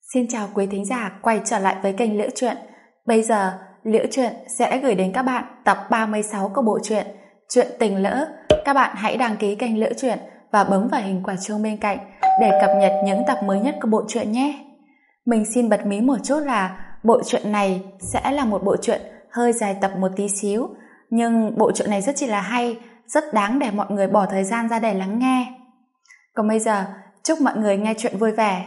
Xin chào quý thính giả quay trở lại với kênh Liễu Chuyện. Bây giờ, Liễu Chuyện sẽ gửi đến các bạn tập 36 của bộ truyện Chuyện Tình Lỡ. Các bạn hãy đăng ký kênh Liễu Chuyện và bấm vào hình quả chuông bên cạnh để cập nhật những tập mới nhất của bộ truyện nhé. Mình xin bật mí một chút là bộ truyện này sẽ là một bộ truyện hơi dài tập một tí xíu, nhưng bộ truyện này rất chỉ là hay, rất đáng để mọi người bỏ thời gian ra để lắng nghe. Còn bây giờ, chúc mọi người nghe chuyện vui vẻ.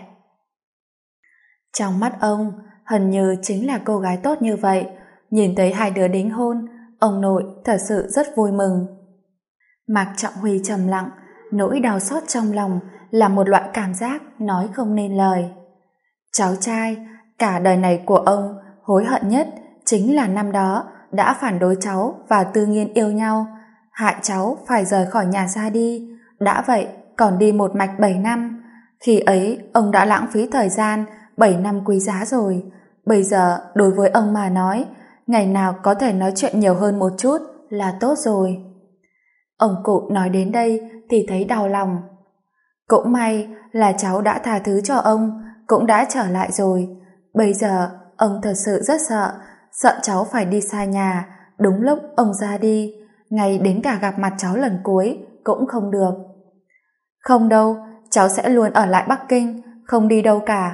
Trong mắt ông, Hân Như chính là cô gái tốt như vậy. Nhìn thấy hai đứa đính hôn, ông nội thật sự rất vui mừng. Mạc Trọng Huy trầm lặng, nỗi đau xót trong lòng là một loại cảm giác nói không nên lời. Cháu trai, cả đời này của ông hối hận nhất chính là năm đó đã phản đối cháu và Tư Nghiên yêu nhau, hại cháu phải rời khỏi nhà ra đi. Đã vậy còn đi một mạch 7 năm. Khi ấy ông đã lãng phí thời gian 7 năm quý giá rồi. Bây giờ đối với ông mà nói, ngày nào có thể nói chuyện nhiều hơn một chút là tốt rồi. Ông cụ nói đến đây thì thấy đau lòng. Cũng may là cháu đã tha thứ cho ông, cũng đã trở lại rồi. Bây giờ ông thật sự rất sợ cháu phải đi xa nhà đúng lúc ông ra đi, ngay đến cả gặp mặt cháu lần cuối cũng không được. Không đâu, cháu sẽ luôn ở lại Bắc Kinh, không đi đâu cả.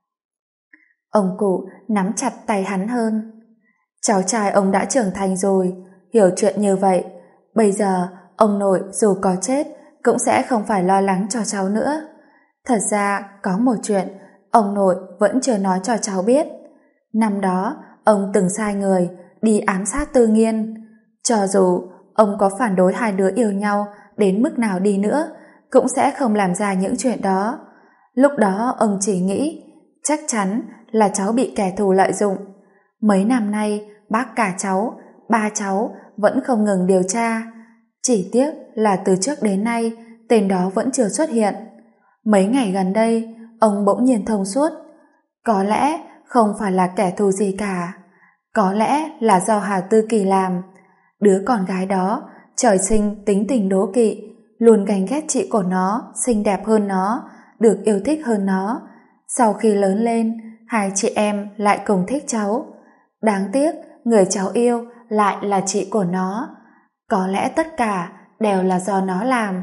Ông cụ nắm chặt tay hắn hơn. Cháu trai ông đã trưởng thành rồi, hiểu chuyện như vậy. Bây giờ ông nội dù có chết cũng sẽ không phải lo lắng cho cháu nữa. Thật ra có một chuyện ông nội vẫn chưa nói cho cháu biết. Năm đó ông từng sai người đi ám sát Tư Nghiên. Cho dù ông có phản đối hai đứa yêu nhau đến mức nào đi nữa cũng sẽ không làm ra những chuyện đó. Lúc đó ông chỉ nghĩ chắc chắn là cháu bị kẻ thù lợi dụng. Mấy năm nay bác cả cháu, ba cháu vẫn không ngừng điều tra. Chỉ tiếc là từ trước đến nay tên đó vẫn chưa xuất hiện. Mấy ngày gần đây ông bỗng nhiên thông suốt. Có lẽ không phải là kẻ thù gì cả, có lẽ là do Hà Tư Kỳ làm. Đứa con gái đó trời sinh tính tình đố kỵ, luôn ganh ghét chị của nó xinh đẹp hơn nó, được yêu thích hơn nó. Sau khi lớn lên, hai chị em lại cùng thích cháu. Đáng tiếc người cháu yêu lại là chị của nó. Có lẽ tất cả đều là do nó làm.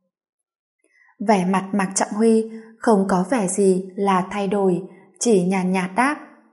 Vẻ mặt Mạc Trọng Huy không có vẻ gì là thay đổi, chỉ nhàn nhạt đáp.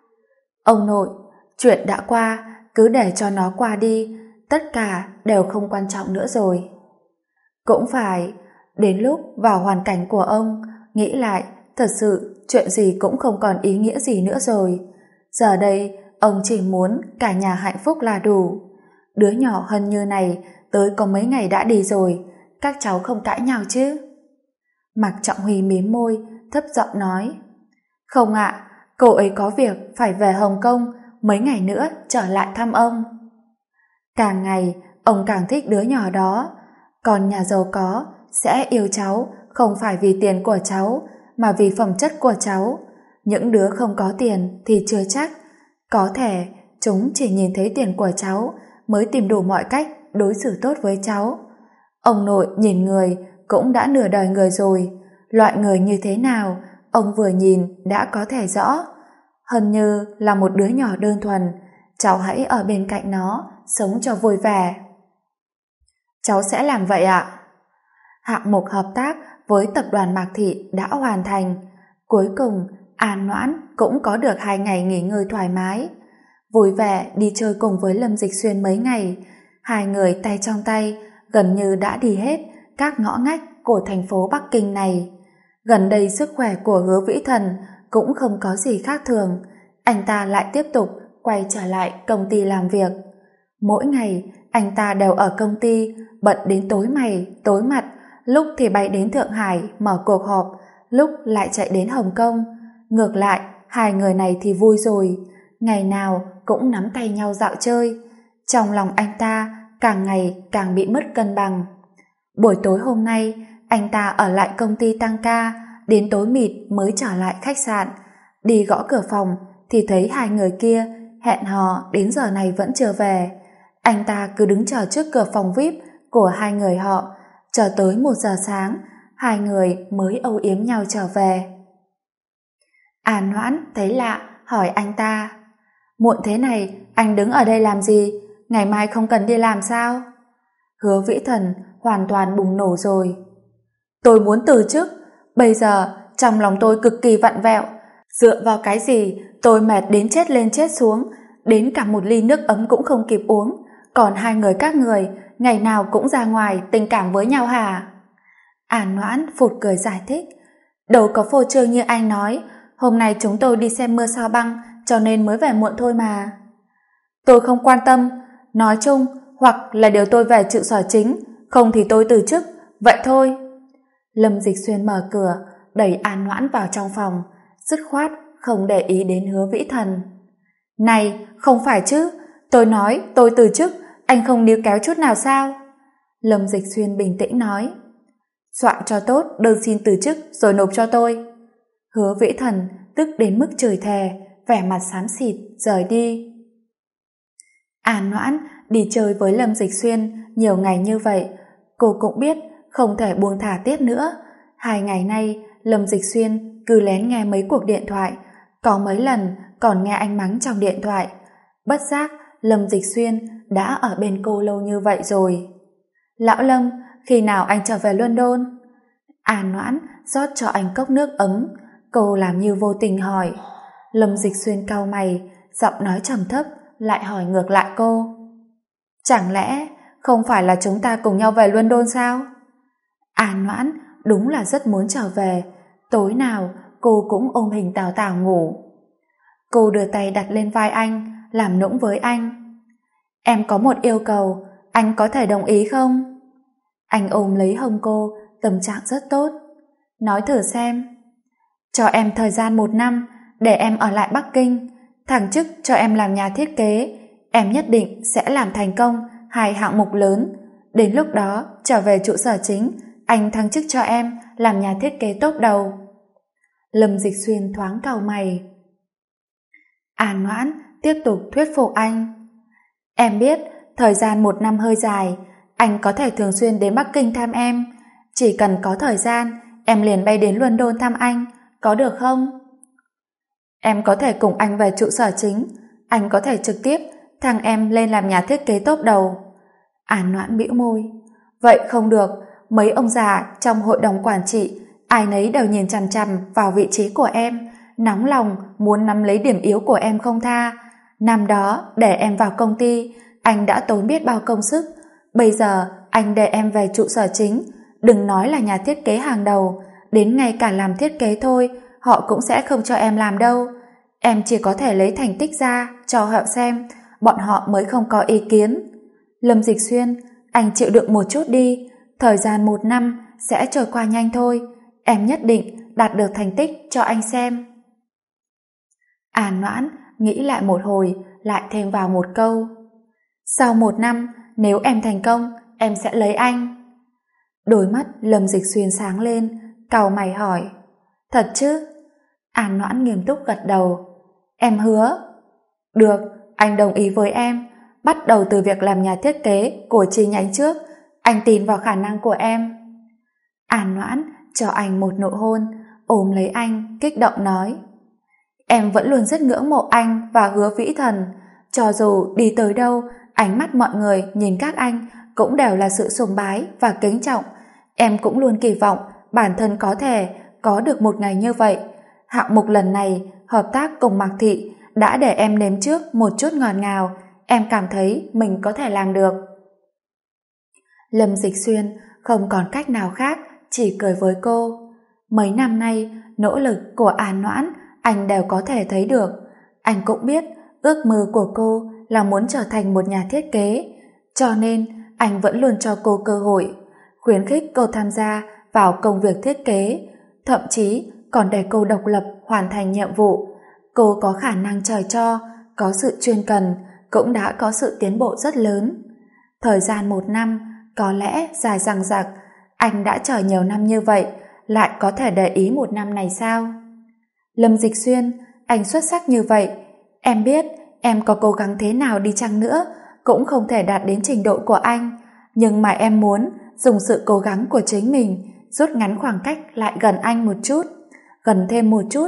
Ông nội, chuyện đã qua, cứ để cho nó qua đi, tất cả đều không quan trọng nữa rồi. Cũng phải, đến lúc vào hoàn cảnh của ông, nghĩ lại, thật sự chuyện gì cũng không còn ý nghĩa gì nữa rồi. Giờ đây, ông chỉ muốn cả nhà hạnh phúc là đủ. Đứa nhỏ Hân Như này tới có mấy ngày đã đi rồi, các cháu không cãi nhau chứ? Mạc Trọng Huy mím môi, thấp giọng nói. Không ạ, cô ấy có việc phải về Hồng Kông, mấy ngày nữa trở lại thăm ông. Càng ngày, ông càng thích đứa nhỏ đó. Còn nhà giàu có sẽ yêu cháu không phải vì tiền của cháu, mà vì phẩm chất của cháu. Những đứa không có tiền thì chưa chắc. Có thể chúng chỉ nhìn thấy tiền của cháu mới tìm đủ mọi cách đối xử tốt với cháu. Ông nội nhìn người cũng đã nửa đời người rồi. Loại người như thế nào ông vừa nhìn đã có thể rõ. Hân Như là một đứa nhỏ đơn thuần, cháu hãy ở bên cạnh nó, sống cho vui vẻ. Cháu sẽ làm vậy ạ. Hạng mục hợp tác với tập đoàn Mạc Thị đã hoàn thành. Cuối cùng An Noãn cũng có được 2 ngày nghỉ ngơi thoải mái. Vui vẻ đi chơi cùng với Lâm Dịch Xuyên mấy ngày. Hai người tay trong tay gần như đã đi hết các ngõ ngách của thành phố Bắc Kinh này. Gần đây sức khỏe của Hứa Vĩ Thần cũng không có gì khác thường. Anh ta lại tiếp tục quay trở lại công ty làm việc. Mỗi ngày anh ta đều ở công ty, bận đến tối mày tối mặt, lúc thì bay đến Thượng Hải mở cuộc họp, lúc lại chạy đến Hồng Kông. Ngược lại, hai người này thì vui rồi, ngày nào cũng nắm tay nhau dạo chơi. Trong lòng anh ta càng ngày càng bị mất cân bằng. Buổi tối hôm nay, anh ta ở lại công ty tăng ca, đến tối mịt mới trở lại khách sạn. Đi gõ cửa phòng thì thấy hai người kia hẹn hò đến giờ này vẫn chưa về. Anh ta cứ đứng chờ trước cửa phòng VIP của hai người họ, chờ tới 1 giờ sáng, hai người mới âu yếm nhau trở về. An Noãn thấy lạ, hỏi anh ta: Muộn thế này, anh đứng ở đây làm gì? Ngày mai không cần đi làm sao? Hứa Vĩ Thần hoàn toàn bùng nổ rồi. Tôi muốn từ chức. Bây giờ trong lòng tôi cực kỳ vặn vẹo. Dựa vào cái gì tôi mệt đến chết lên chết xuống, đến cả một ly nước ấm cũng không kịp uống, còn hai người các người ngày nào cũng ra ngoài tình cảm với nhau hả? An Noãn phụt cười giải thích: Đâu có phô trương như anh nói, hôm nay chúng tôi đi xem mưa sao băng cho nên mới về muộn thôi mà. Tôi không quan tâm, nói chung hoặc là điều tôi về trụ sở chính, không thì tôi từ chức, vậy thôi. Lâm Dịch Xuyên mở cửa, đẩy An Noãn vào trong phòng, dứt khoát không để ý đến Hứa Vĩ Thần. Này, không phải chứ, tôi nói tôi từ chức, anh không níu kéo chút nào sao? Lâm Dịch Xuyên bình tĩnh nói. Soạn cho tốt đơn xin từ chức rồi nộp cho tôi. Hứa Vĩ Thần tức đến mức chửi thề, vẻ mặt xám xịt rời đi. An Noãn đi chơi với Lâm Dịch Xuyên nhiều ngày như vậy, cô cũng biết không thể buông thả tiếp nữa. 2 ngày nay Lâm Dịch Xuyên cứ lén nghe mấy cuộc điện thoại, có mấy lần còn nghe anh mắng trong điện thoại. Bất giác Lâm Dịch Xuyên đã ở bên cô lâu như vậy rồi. Lão Lâm, khi nào anh trở về London? An Noãn rót cho anh cốc nước ấm, cô làm như vô tình hỏi. Lâm Dịch Xuyên cau mày, giọng nói trầm thấp, lại hỏi ngược lại cô. Chẳng lẽ không phải là chúng ta cùng nhau về London sao? An Noãn đúng là rất muốn trở về, tối nào cô cũng ôm hình Tào Tào ngủ. Cô đưa tay đặt lên vai anh, làm nũng với anh. Em có một yêu cầu, anh có thể đồng ý không? Anh ôm lấy hông cô, tâm trạng rất tốt. Nói thử xem. Cho em thời gian 1 năm để em ở lại Bắc Kinh, thăng chức cho em làm nhà thiết kế, em nhất định sẽ làm thành công 2 hạng mục lớn. Đến lúc đó trở về trụ sở chính, anh thăng chức cho em làm nhà thiết kế top đầu. Lâm Dịch Xuyên thoáng cau mày. An Noãn tiếp tục thuyết phục anh. Em biết thời gian 1 năm hơi dài, anh có thể thường xuyên đến Bắc Kinh thăm em. Chỉ cần có thời gian, em liền bay đến London thăm anh, có được không? Em có thể cùng anh về trụ sở chính, anh có thể trực tiếp thăng em lên làm nhà thiết kế top đầu. An Noãn bĩu môi. Vậy không được, mấy ông già trong hội đồng quản trị, ai nấy đều nhìn chằm chằm vào vị trí của em, nóng lòng muốn nắm lấy điểm yếu của em không tha. Năm đó để em vào công ty, anh đã tốn biết bao công sức. Bây giờ anh để em về trụ sở chính, đừng nói là nhà thiết kế hàng đầu, đến ngay cả làm thiết kế thôi họ cũng sẽ không cho em làm đâu. Em chỉ có thể lấy thành tích ra cho họ xem, bọn họ mới không có ý kiến. Lâm Dịch Xuyên, anh chịu đựng một chút đi, thời gian 1 năm sẽ trôi qua nhanh thôi, em nhất định đạt được thành tích cho anh xem. An Noãn nghĩ lại một hồi, lại thêm vào một câu. Sau 1 năm, nếu em thành công, em sẽ lấy anh. Đôi mắt Lâm Dịch Xuyên sáng lên, cau mày hỏi. Thật chứ? An Noãn nghiêm túc gật đầu. Em hứa. Được, anh đồng ý với em. Bắt đầu từ việc làm nhà thiết kế của chi nhánh trước, anh tin vào khả năng của em. An Noãn cho anh một nụ hôn, ôm lấy anh, kích động nói. Em vẫn luôn rất ngưỡng mộ anh và Hứa Vĩ Thần. Cho dù đi tới đâu, ánh mắt mọi người nhìn các anh cũng đều là sự sùng bái và kính trọng. Em cũng luôn kỳ vọng bản thân có thể có được một ngày như vậy. Hạng mục lần này, hợp tác cùng Mạc Thị, đã để em nếm trước một chút ngọt ngào. Em cảm thấy mình có thể làm được. Lâm Dịch Xuyên không còn cách nào khác, chỉ cười với cô. Mấy năm nay, nỗ lực của An Noãn anh đều có thể thấy được. Anh cũng biết ước mơ của cô là muốn trở thành một nhà thiết kế, cho nên anh vẫn luôn cho cô cơ hội, khuyến khích cô tham gia vào công việc thiết kế, thậm chí còn để cô độc lập hoàn thành nhiệm vụ. Cô có khả năng trời cho, có sự chuyên cần, cũng đã có sự tiến bộ rất lớn. Thời gian 1 năm có lẽ dài dằng dặc, anh đã chờ nhiều năm như vậy, lại có thể để ý 1 năm này sao? Lâm Dịch Xuyên, anh xuất sắc như vậy, em biết em có cố gắng thế nào đi chăng nữa cũng không thể đạt đến trình độ của anh, nhưng mà em muốn dùng sự cố gắng của chính mình rút ngắn khoảng cách lại gần anh một chút, gần thêm một chút,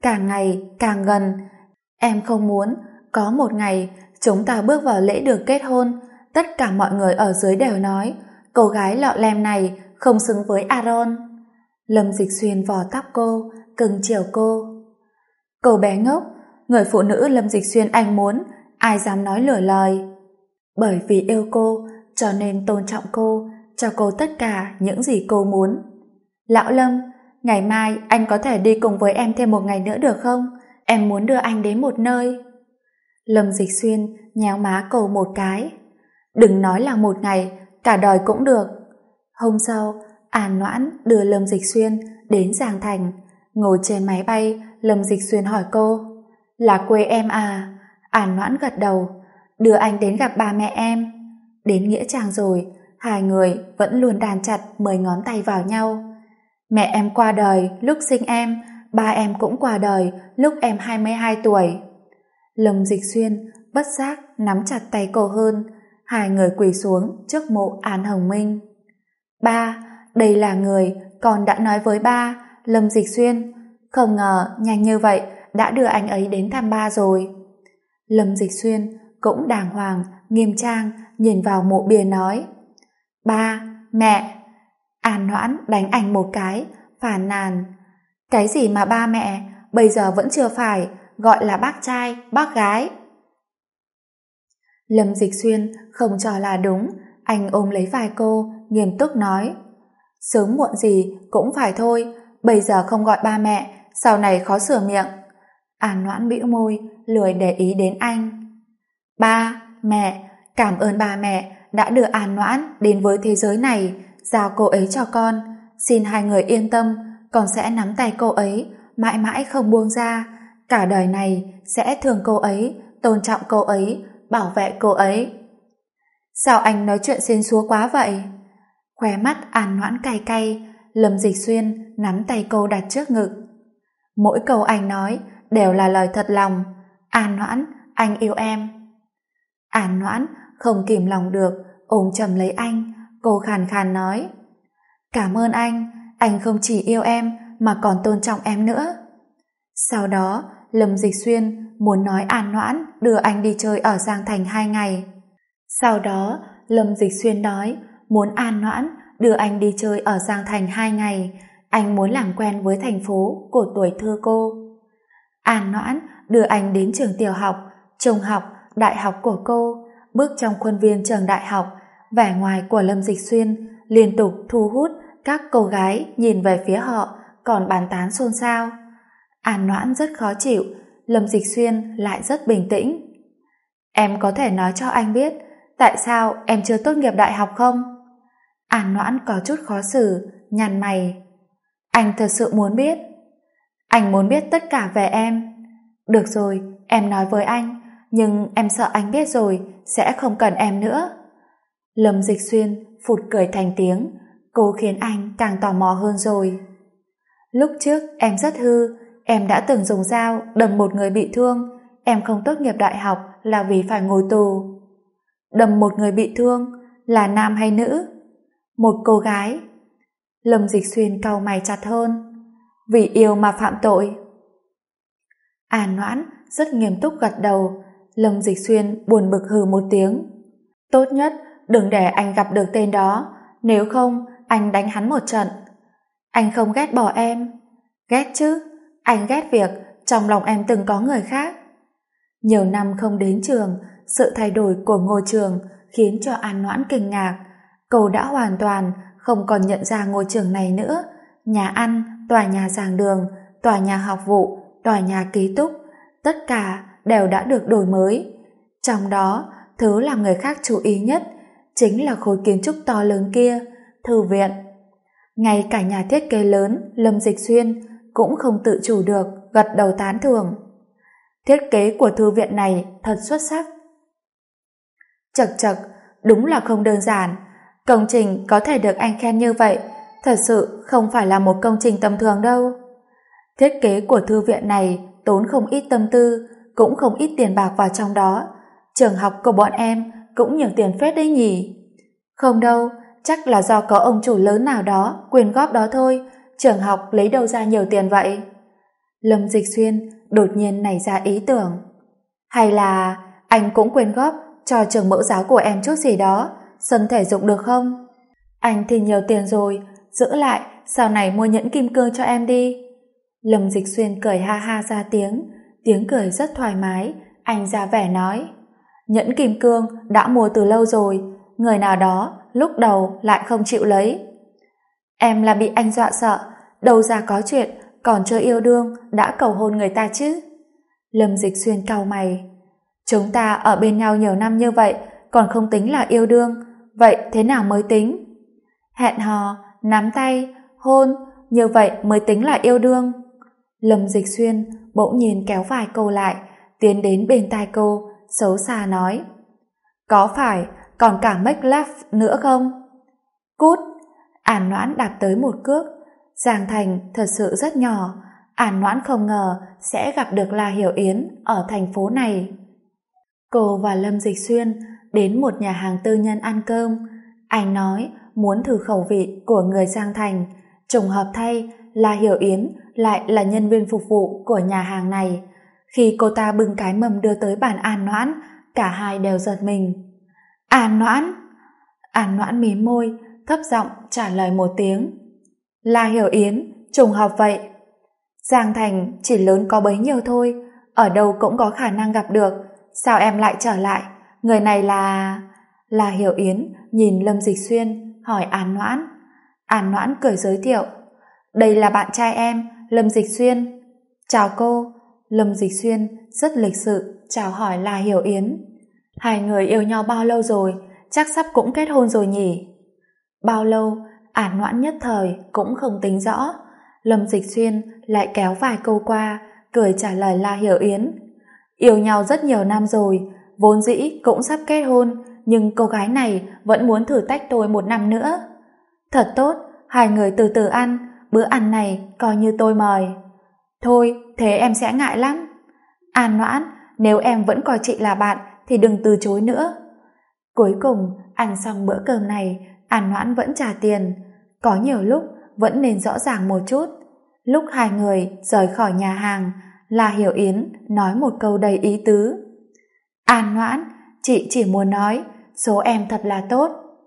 càng ngày càng gần. Em không muốn có một ngày chúng ta bước vào lễ được kết hôn, tất cả mọi người ở dưới đều nói cô gái lọ lem này không xứng với Aaron. Lâm Dịch Xuyên vò tóc cô, cưng chiều cô. Cô bé ngốc, người phụ nữ Lâm Dịch Xuyên anh muốn, ai dám nói lửa lời. Bởi vì yêu cô, cho nên tôn trọng cô, cho cô tất cả những gì cô muốn. Lão Lâm, ngày mai anh có thể đi cùng với em thêm một ngày nữa được không? Em muốn đưa anh đến một nơi. Lâm Dịch Xuyên nhéo má cô một cái. Đừng nói là một ngày, cả đời cũng được. Hôm sau, An Noãn đưa Lâm Dịch Xuyên đến Giang Thành. Ngồi trên máy bay, Lâm Dịch Xuyên hỏi cô, là quê em à? An Noãn gật đầu. Đưa anh đến gặp ba mẹ em. Đến nghĩa trang rồi, hai người vẫn luôn đan chặt 10 ngón tay vào nhau. Mẹ em qua đời lúc sinh em, ba em cũng qua đời lúc em 22 tuổi. Lâm Dịch Xuyên bất giác nắm chặt tay cô hơn. Hai người quỳ xuống trước mộ An Hồng Minh. Ba, đây là người con đã nói với ba. Lâm Dịch Xuyên, không ngờ nhanh như vậy đã đưa anh ấy đến thăm ba rồi. Lâm Dịch Xuyên cũng đàng hoàng, nghiêm trang nhìn vào mộ bia nói, ba, mẹ. An Noãn đánh anh một cái, phàn nàn, cái gì mà ba mẹ, bây giờ vẫn chưa phải, gọi là bác trai, bác gái. Lâm Dịch Xuyên không cho là đúng, anh ôm lấy vai cô, nghiêm túc nói, sớm muộn gì cũng phải thôi, bây giờ không gọi ba mẹ, sau này khó sửa miệng. An Noãn bĩu môi, lười để ý đến anh. Ba, mẹ, cảm ơn ba mẹ đã đưa An Noãn đến với thế giới này, giao cô ấy cho con. Xin hai người yên tâm, con sẽ nắm tay cô ấy, mãi mãi không buông ra. Cả đời này sẽ thương cô ấy, tôn trọng cô ấy, bảo vệ cô ấy. Sao anh nói chuyện xến xúa quá vậy? Khóe mắt An Noãn cay cay, Lâm Dịch Xuyên nắm tay cô đặt trước ngực. Mỗi câu anh nói đều là lời thật lòng. An Noãn, anh yêu em. An Noãn không kìm lòng được, ôm chầm lấy anh, cô khàn khàn nói, cảm ơn anh không chỉ yêu em mà còn tôn trọng em nữa. Sau đó, Lâm Dịch Xuyên muốn nói An Noãn đưa anh đi chơi ở Giang Thành 2 ngày. Sau đó, Lâm Dịch Xuyên nói muốn An Noãn đưa anh đi chơi ở Giang Thành 2 ngày, anh muốn làm quen với thành phố của tuổi thơ cô. An Noãn đưa anh đến trường tiểu học, trung học, đại học của cô, bước trong khuôn viên trường đại học, vẻ ngoài của Lâm Dịch Xuyên liên tục thu hút các cô gái nhìn về phía họ, còn bàn tán xôn xao. An Noãn rất khó chịu, Lâm Dịch Xuyên lại rất bình tĩnh. Em có thể nói cho anh biết tại sao em chưa tốt nghiệp đại học không? An Noãn có chút khó xử, nhăn mày. Anh thật sự muốn biết? Anh muốn biết tất cả về em. Được rồi, em nói với anh, nhưng em sợ anh biết rồi sẽ không cần em nữa. Lâm Dịch Xuyên phụt cười thành tiếng, cô khiến anh càng tò mò hơn rồi. Lúc trước em rất hư, em đã từng dùng dao đâm một người bị thương, em không tốt nghiệp đại học là vì phải ngồi tù. Đâm một người bị thương là nam hay nữ? Một cô gái. Lâm Dịch Xuyên cau mày chặt hơn. Vì yêu mà phạm tội. An Noãn rất nghiêm túc gật đầu. Lâm Dịch Xuyên buồn bực hừ một tiếng. Tốt nhất đừng để anh gặp được tên đó, nếu không anh đánh hắn một trận. Anh không ghét bỏ em. Ghét chứ, anh ghét việc trong lòng em từng có người khác. Nhiều năm không đến trường, sự thay đổi của ngôi trường khiến cho An Noãn kinh ngạc. Cô đã hoàn toàn không còn nhận ra ngôi trường này nữa. Nhà ăn, tòa nhà giảng đường, tòa nhà học vụ, tòa nhà ký túc, tất cả đều đã được đổi mới. Trong đó, thứ làm người khác chú ý nhất chính là khối kiến trúc to lớn kia, thư viện. Ngay cả nhà thiết kế lớn Lâm Dịch Xuyên cũng không tự chủ được gật đầu tán thưởng. Thiết kế của thư viện này thật xuất sắc. Chậc chậc, đúng là không đơn giản. Công trình có thể được anh khen như vậy thật sự không phải là một công trình tầm thường đâu. Thiết kế của thư viện này tốn không ít tâm tư, cũng không ít tiền bạc vào trong đó. Trường học của bọn em cũng nhiều tiền phết đấy nhỉ. Không đâu, chắc là do có ông chủ lớn nào đó quyên góp đó thôi. Trường học lấy đâu ra nhiều tiền vậy? Lâm Dịch Xuyên đột nhiên nảy ra ý tưởng. Hay là anh cũng quyên góp cho trường mẫu giáo của em chút gì đó, sân thể dục được không? Anh thì nhiều tiền rồi, giữ lại sau này mua nhẫn kim cương cho em đi. Lâm Dịch Xuyên cười ha ha ra tiếng cười rất thoải mái. Anh ra vẻ nói, nhẫn kim cương đã mua từ lâu rồi, người nào đó lúc đầu lại không chịu lấy. Em là bị anh dọa sợ, đâu ra có chuyện còn chưa yêu đương đã cầu hôn người ta chứ. Lâm Dịch Xuyên cau mày. Chúng ta ở bên nhau nhiều năm như vậy còn không tính là yêu đương, vậy thế nào mới tính? Hẹn hò, nắm tay, hôn, như vậy mới tính là yêu đương. Lâm Dịch Xuyên bỗng nhiên kéo vai cô lại, tiến đến bên tai cô, xấu xa nói, có phải còn cả make love nữa không? Cút! An Noãn đạp tới một cước. Giang Thành thật sự rất nhỏ, An Noãn không ngờ sẽ gặp được La Hiểu Yến ở thành phố này. Cô và Lâm Dịch Xuyên đến một nhà hàng tư nhân ăn cơm. Anh nói muốn thử khẩu vị của người Giang Thành. Trùng hợp thay, La Hiểu Yến lại là nhân viên phục vụ của nhà hàng này. Khi cô ta bưng cái mâm đưa tới bàn An Noãn, cả hai đều giật mình. An Noãn! An Noãn mím môi, thấp giọng trả lời một tiếng. La Hiểu Yến, trùng hợp vậy. Giang Thành chỉ lớn có bấy nhiêu thôi, ở đâu cũng có khả năng gặp được. Sao em lại trở lại? Người này là... La Hiểu Yến nhìn Lâm Dịch Xuyên, hỏi An Noãn. An Noãn cười giới thiệu. Đây là bạn trai em, Lâm Dịch Xuyên. Chào cô. Lâm Dịch Xuyên rất lịch sự chào hỏi La Hiểu Yến. Hai người yêu nhau bao lâu rồi? Chắc sắp cũng kết hôn rồi nhỉ? Bao lâu? An Noãn nhất thời cũng không tính rõ. Lâm Dịch Xuyên lại kéo vài câu qua, cười trả lời La Hiểu Yến. Yêu nhau rất nhiều năm rồi, vốn dĩ cũng sắp kết hôn, nhưng cô gái này vẫn muốn thử tách tôi 1 năm nữa. Thật tốt, hai người từ từ ăn, bữa ăn này coi như tôi mời. Thôi, thế em sẽ ngại lắm. An Noãn, nếu em vẫn coi chị là bạn thì đừng từ chối nữa. Cuối cùng, ăn xong bữa cơm này, An Noãn vẫn trả tiền. Có nhiều lúc vẫn nên rõ ràng một chút. Lúc hai người rời khỏi nhà hàng, La Hiểu Yến nói một câu đầy ý tứ. An Noãn, chị chỉ muốn nói, số em thật là tốt.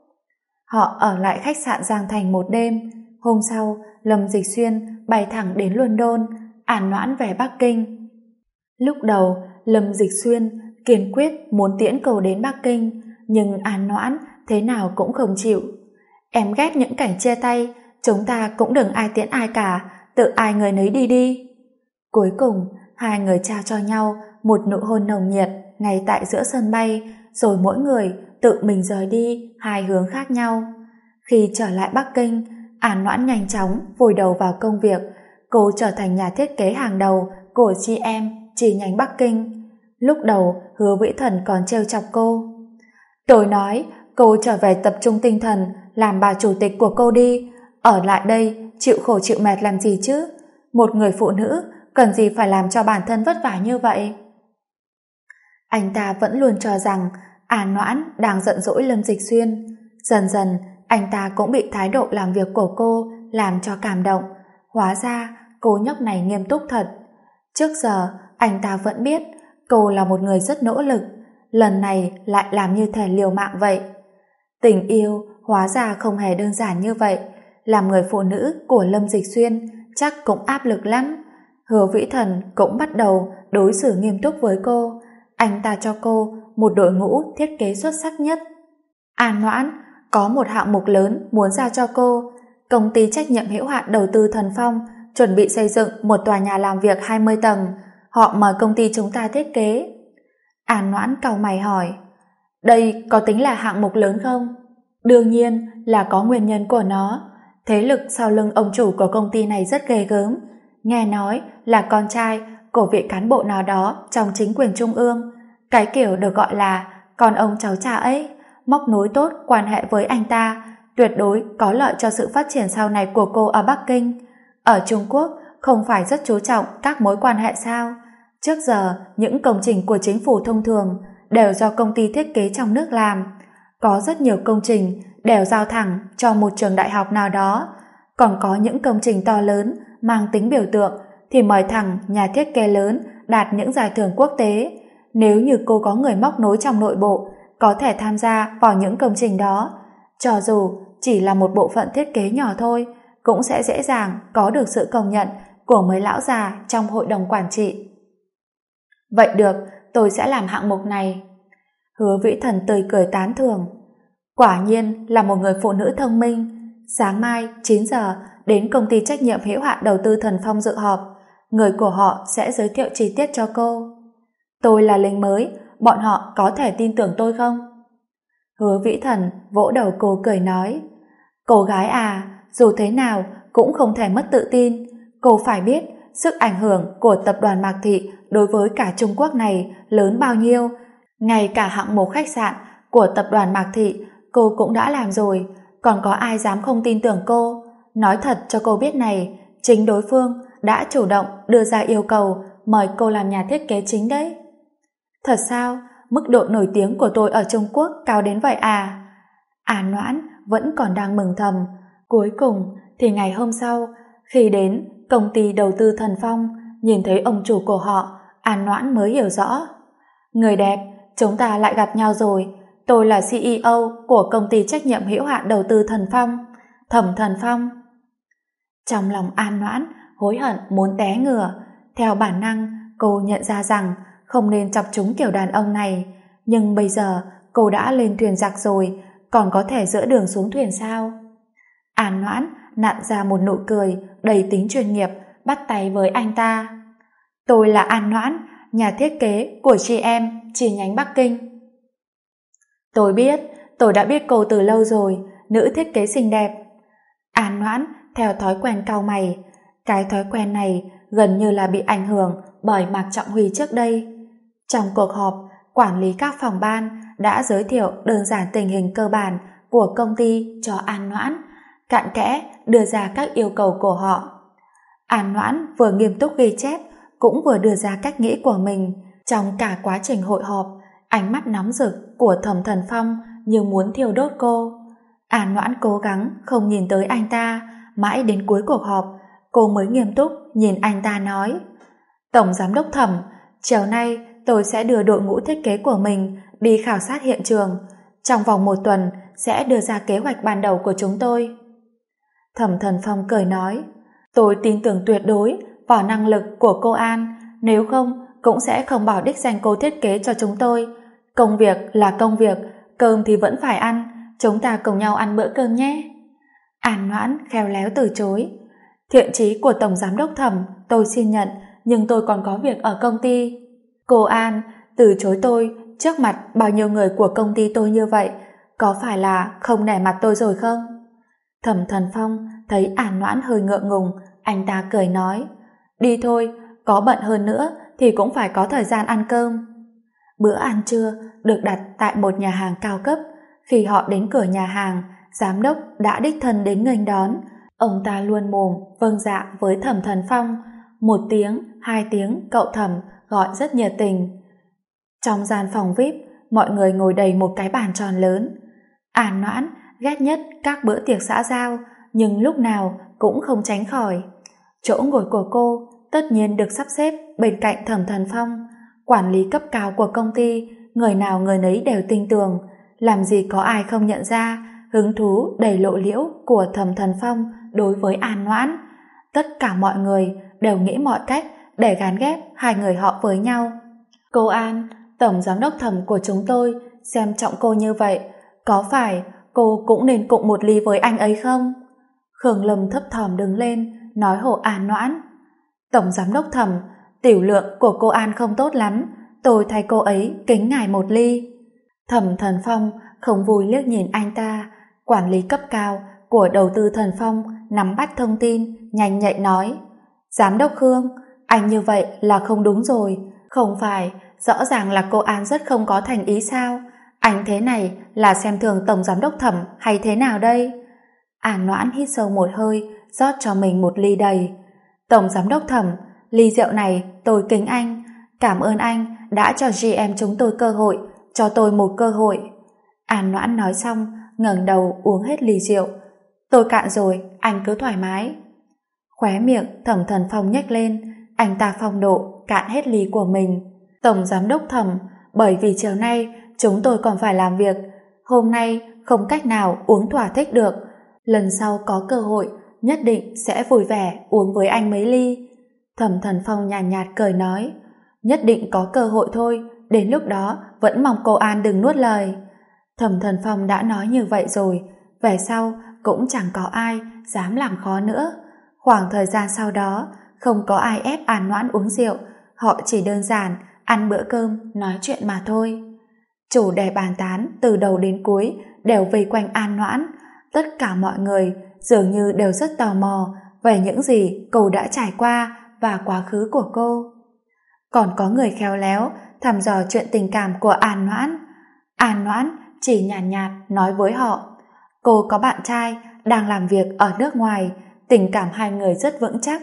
Họ ở lại khách sạn Giang Thành một đêm. Hôm sau, Lâm Dịch Xuyên bay thẳng đến London, An Noãn về Bắc Kinh. Lúc đầu, Lâm Dịch Xuyên kiên quyết muốn tiễn cô đến Bắc Kinh, nhưng An Noãn thế nào cũng không chịu. Em ghét những cảnh chia tay, chúng ta cũng đừng ai tiễn ai cả, tự ai người nấy đi đi. Cuối cùng, hai người trao cho nhau một nụ hôn nồng nhiệt ngay tại giữa sân bay, rồi mỗi người tự mình rời đi hai hướng khác nhau. Khi trở lại Bắc Kinh, An Noãn nhanh chóng vùi đầu vào công việc. Cô trở thành nhà thiết kế hàng đầu của GM chi nhánh Bắc Kinh. Lúc đầu, Hứa Vĩ Thần còn trêu chọc cô. Tôi nói, cô trở về tập trung tinh thần làm bà chủ tịch của cô đi. Ở lại đây, chịu khổ chịu mệt làm gì chứ? Một người phụ nữ cần gì phải làm cho bản thân vất vả như vậy? Anh ta vẫn luôn cho rằng An Noãn đang giận dỗi Lâm Dịch Xuyên. Dần dần, anh ta cũng bị thái độ làm việc của cô làm cho cảm động. Hóa ra, cô nhóc này nghiêm túc thật. Trước giờ, anh ta vẫn biết cô là một người rất nỗ lực. Lần này lại làm như thể liều mạng vậy. Tình yêu hóa ra không hề đơn giản như vậy. Làm người phụ nữ của Lâm Dịch Xuyên chắc cũng áp lực lắm. Hứa Vĩ Thần cũng bắt đầu đối xử nghiêm túc với cô. Anh ta cho cô một đội ngũ thiết kế xuất sắc nhất. An Noãn có một hạng mục lớn muốn giao cho cô. Công ty trách nhiệm hữu hạn đầu tư Thần Phong chuẩn bị xây dựng một tòa nhà làm việc 20 tầng. Họ mời công ty chúng ta thiết kế. An Noãn cau mày hỏi, đây có tính là hạng mục lớn không? Đương nhiên là có nguyên nhân của nó. Thế lực sau lưng ông chủ của công ty này rất ghê gớm. Nghe nói là con trai của vị cán bộ nào đó trong chính quyền trung ương. Cái kiểu được gọi là con ông cháu cha ấy. Móc nối tốt quan hệ với anh ta, tuyệt đối có lợi cho sự phát triển sau này của cô ở Bắc Kinh. Ở Trung Quốc không phải rất chú trọng các mối quan hệ sao? Trước giờ, những công trình của chính phủ thông thường đều do công ty thiết kế trong nước làm. Có rất nhiều công trình đều giao thẳng cho một trường đại học nào đó. Còn có những công trình to lớn mang tính biểu tượng thì mời thẳng nhà thiết kế lớn đạt những giải thưởng quốc tế. Nếu như cô có người móc nối trong nội bộ, có thể tham gia vào những công trình đó. Cho dù chỉ là một bộ phận thiết kế nhỏ thôi, cũng sẽ dễ dàng có được sự công nhận của mấy lão già trong hội đồng quản trị. Vậy được, tôi sẽ làm hạng mục này. Hứa Vĩ Thần tươi cười tán thưởng. Quả nhiên là một người phụ nữ thông minh. Sáng mai 9 giờ đến công ty trách nhiệm hữu hạn đầu tư Thần Phong dự họp. Người của họ sẽ giới thiệu chi tiết cho cô. Tôi là lính mới, bọn họ có thể tin tưởng tôi không? Hứa Vĩ Thần vỗ đầu cô cười nói. Cô gái à, dù thế nào cũng không thể mất tự tin. Cô phải biết sức ảnh hưởng của tập đoàn Mạc Thị đối với cả Trung Quốc này lớn bao nhiêu. Ngay cả hạng mục khách sạn của tập đoàn Mạc Thị cô cũng đã làm rồi, còn có ai dám không tin tưởng cô? Nói thật cho cô biết này, chính đối phương đã chủ động đưa ra yêu cầu mời cô làm nhà thiết kế chính đấy. Thật sao? Mức độ nổi tiếng của tôi ở Trung Quốc cao đến vậy à? An Noãn vẫn còn đang mừng thầm. Cuối cùng thì ngày hôm sau, khi đến công ty đầu tư Thần Phong, nhìn thấy ông chủ của họ, An Noãn mới hiểu rõ. Người đẹp, chúng ta lại gặp nhau rồi. Tôi là CEO của công ty trách nhiệm hữu hạn đầu tư Thần Phong, Thẩm Thần Phong. Trong lòng An Noãn hối hận muốn té ngửa. Theo bản năng, cô nhận ra rằng không nên chọc trúng kiểu đàn ông này. Nhưng bây giờ cô đã lên thuyền giặc rồi, còn có thể giữa đường xuống thuyền sao? An Noãn nặn ra một nụ cười đầy tính chuyên nghiệp, bắt tay với anh ta. Tôi là An Noãn, nhà thiết kế của GM chi nhánh Bắc Kinh. Tôi biết, tôi đã biết cô từ lâu rồi, nữ thiết kế xinh đẹp. An Noãn theo thói quen cau mày. Cái thói quen này gần như là bị ảnh hưởng bởi Mạc Trọng Huy trước đây. Trong cuộc họp, quản lý các phòng ban đã giới thiệu đơn giản tình hình cơ bản của công ty cho An Noãn, cặn kẽ đưa ra các yêu cầu của họ. An Noãn vừa nghiêm túc ghi chép, cũng vừa đưa ra cách nghĩ của mình. Trong cả quá trình hội họp, ánh mắt nóng rực của Thẩm Thần Phong như muốn thiêu đốt cô. An Noãn cố gắng không nhìn tới anh ta, mãi đến cuối cuộc họp, cô mới nghiêm túc nhìn anh ta nói. Tổng giám đốc Thẩm, chiều nay tôi sẽ đưa đội ngũ thiết kế của mình đi khảo sát hiện trường. Trong vòng 1 tuần sẽ đưa ra kế hoạch ban đầu của chúng tôi. Thẩm Thần Phong cười nói, tôi tin tưởng tuyệt đối vào năng lực của cô An, nếu không cũng sẽ không bảo đích danh cô thiết kế cho chúng tôi. Công việc là công việc, cơm thì vẫn phải ăn, chúng ta cùng nhau ăn bữa cơm nhé. An Noãn khéo léo từ chối. Thiện chí của Tổng Giám đốc Thẩm tôi xin nhận, nhưng tôi còn có việc ở công ty. Cô An, từ chối tôi trước mặt bao nhiêu người của công ty tôi như vậy, có phải là không nể mặt tôi rồi không? Thẩm Thần Phong thấy An Noãn hơi ngượng ngùng, anh ta cười nói, đi thôi, có bận hơn nữa thì cũng phải có thời gian ăn cơm. Bữa ăn trưa được đặt tại một nhà hàng cao cấp. Khi họ đến cửa nhà hàng, giám đốc đã đích thân đến nghênh đón. Ông ta luôn mồm vâng dạ với Thẩm Thần Phong, 1 tiếng, 2 tiếng cậu Thẩm gọi rất nhiệt tình. Trong gian phòng VIP, mọi người ngồi đầy một cái bàn tròn lớn. An Noãn ghét nhất các bữa tiệc xã giao, nhưng lúc nào cũng không tránh khỏi. Chỗ ngồi của cô tất nhiên được sắp xếp bên cạnh Thẩm Thần Phong. Quản lý cấp cao của công ty, người nào người nấy đều tin tưởng, làm gì có ai không nhận ra hứng thú đầy lộ liễu của Thẩm Thần Phong đối với An Noãn. Tất cả mọi người đều nghĩ mọi cách để gán ghép hai người họ với nhau. Cô An, Tổng Giám đốc Thẩm của chúng tôi xem trọng cô như vậy, có phải cô cũng nên cụng một ly với anh ấy không? Khương Lâm thấp thỏm đứng lên, nói hộ An Noãn. Tổng Giám đốc Thẩm, tiểu lượng của cô An không tốt lắm, tôi thay cô ấy kính ngài một ly. Thẩm Thần Phong không vui liếc nhìn anh ta. Quản lý cấp cao của đầu tư Thần Phong nắm bắt thông tin, nhanh nhạy nói, Giám đốc Khương, anh như vậy là không đúng rồi. Không phải, rõ ràng là cô An rất không có thành ý sao? Anh thế này là xem thường Tổng Giám đốc Thẩm hay thế nào đây? An Noãn hít sâu một hơi, rót cho mình một ly đầy. Tổng Giám đốc Thẩm, ly rượu này tôi kính anh. Cảm ơn anh đã cho GM chúng tôi cơ hội, cho tôi một cơ hội. An Noãn nói xong, ngẩng đầu uống hết ly rượu. Tôi cạn rồi, anh cứ thoải mái. Khóe miệng Thẩm Thần Phong nhếch lên, anh ta phong độ cạn hết ly của mình. Tổng giám đốc Thẩm, bởi vì chiều nay chúng tôi còn phải làm việc, hôm nay không cách nào uống thỏa thích được, lần sau có cơ hội nhất định sẽ vui vẻ uống với anh mấy ly. Thẩm Thần Phong nhàn nhạt cười nói, nhất định có cơ hội thôi, đến lúc đó vẫn mong cô An đừng nuốt lời. Thẩm Thần Phong đã nói như vậy rồi, về sau cũng chẳng có ai dám làm khó nữa. Khoảng thời gian sau đó, không có ai ép An Noãn uống rượu, họ chỉ đơn giản ăn bữa cơm, nói chuyện mà thôi. Chủ đề bàn tán từ đầu đến cuối đều vây quanh An Noãn, tất cả mọi người dường như đều rất tò mò về những gì cô đã trải qua và quá khứ của cô. Còn có người khéo léo thăm dò chuyện tình cảm của An Noãn. An Noãn chỉ nhàn nhạt nói với họ, cô có bạn trai đang làm việc ở nước ngoài, tình cảm hai người rất vững chắc.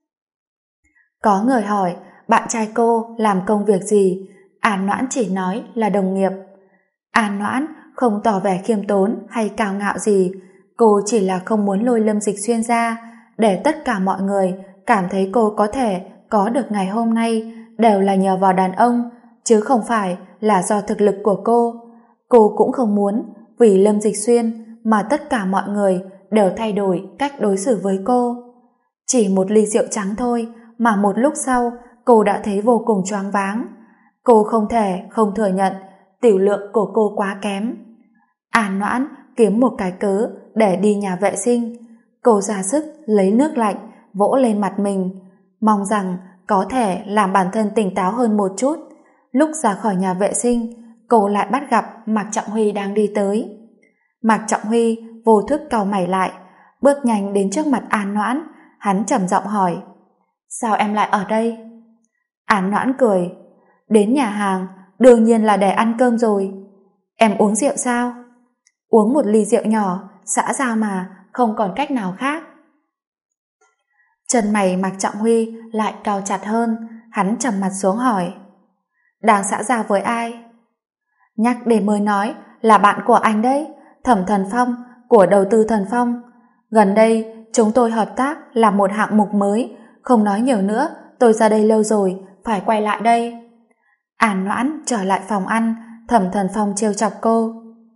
Có người hỏi bạn trai cô làm công việc gì, An Noãn chỉ nói là đồng nghiệp. An Noãn không tỏ vẻ khiêm tốn hay cao ngạo gì, cô chỉ là không muốn lôi Lâm Dịch Xuyên ra, để tất cả mọi người cảm thấy cô có thể có được ngày hôm nay đều là nhờ vào đàn ông, chứ không phải là do thực lực của cô. Cô cũng không muốn vì Lâm Dịch Xuyên mà tất cả mọi người đều thay đổi cách đối xử với cô. Chỉ một ly rượu trắng thôi mà một lúc sau cô đã thấy vô cùng choáng váng. Cô không thể không thừa nhận tiểu lượng của cô quá kém. An Noãn kiếm một cái cớ để đi nhà vệ sinh. Cô ra sức lấy nước lạnh vỗ lên mặt mình, mong rằng có thể làm bản thân tỉnh táo hơn một chút. Lúc ra khỏi nhà vệ sinh, cô lại bắt gặp Mạc Trọng Huy đang đi tới. Mạc Trọng Huy vô thức cau mày lại, bước nhanh đến trước mặt An Noãn. Hắn trầm giọng hỏi, sao em lại ở đây? An Noãn cười, đến nhà hàng đương nhiên là để ăn cơm rồi. Em uống rượu sao? Uống một ly rượu nhỏ, xã giao mà, không còn cách nào khác. Chân mày Mạc Trọng Huy lại cau chặt hơn, hắn trầm mặt xuống hỏi, đang xã giao với ai? Nhắc đến mới nói là bạn của anh đấy, Thẩm Thần Phong của đầu tư Thần Phong. Gần đây chúng tôi hợp tác làm một hạng mục mới, không nói nhiều nữa, tôi ra đây lâu rồi, phải quay lại đây. An Noãn trở lại phòng ăn, Thẩm Thần Phong trêu chọc cô.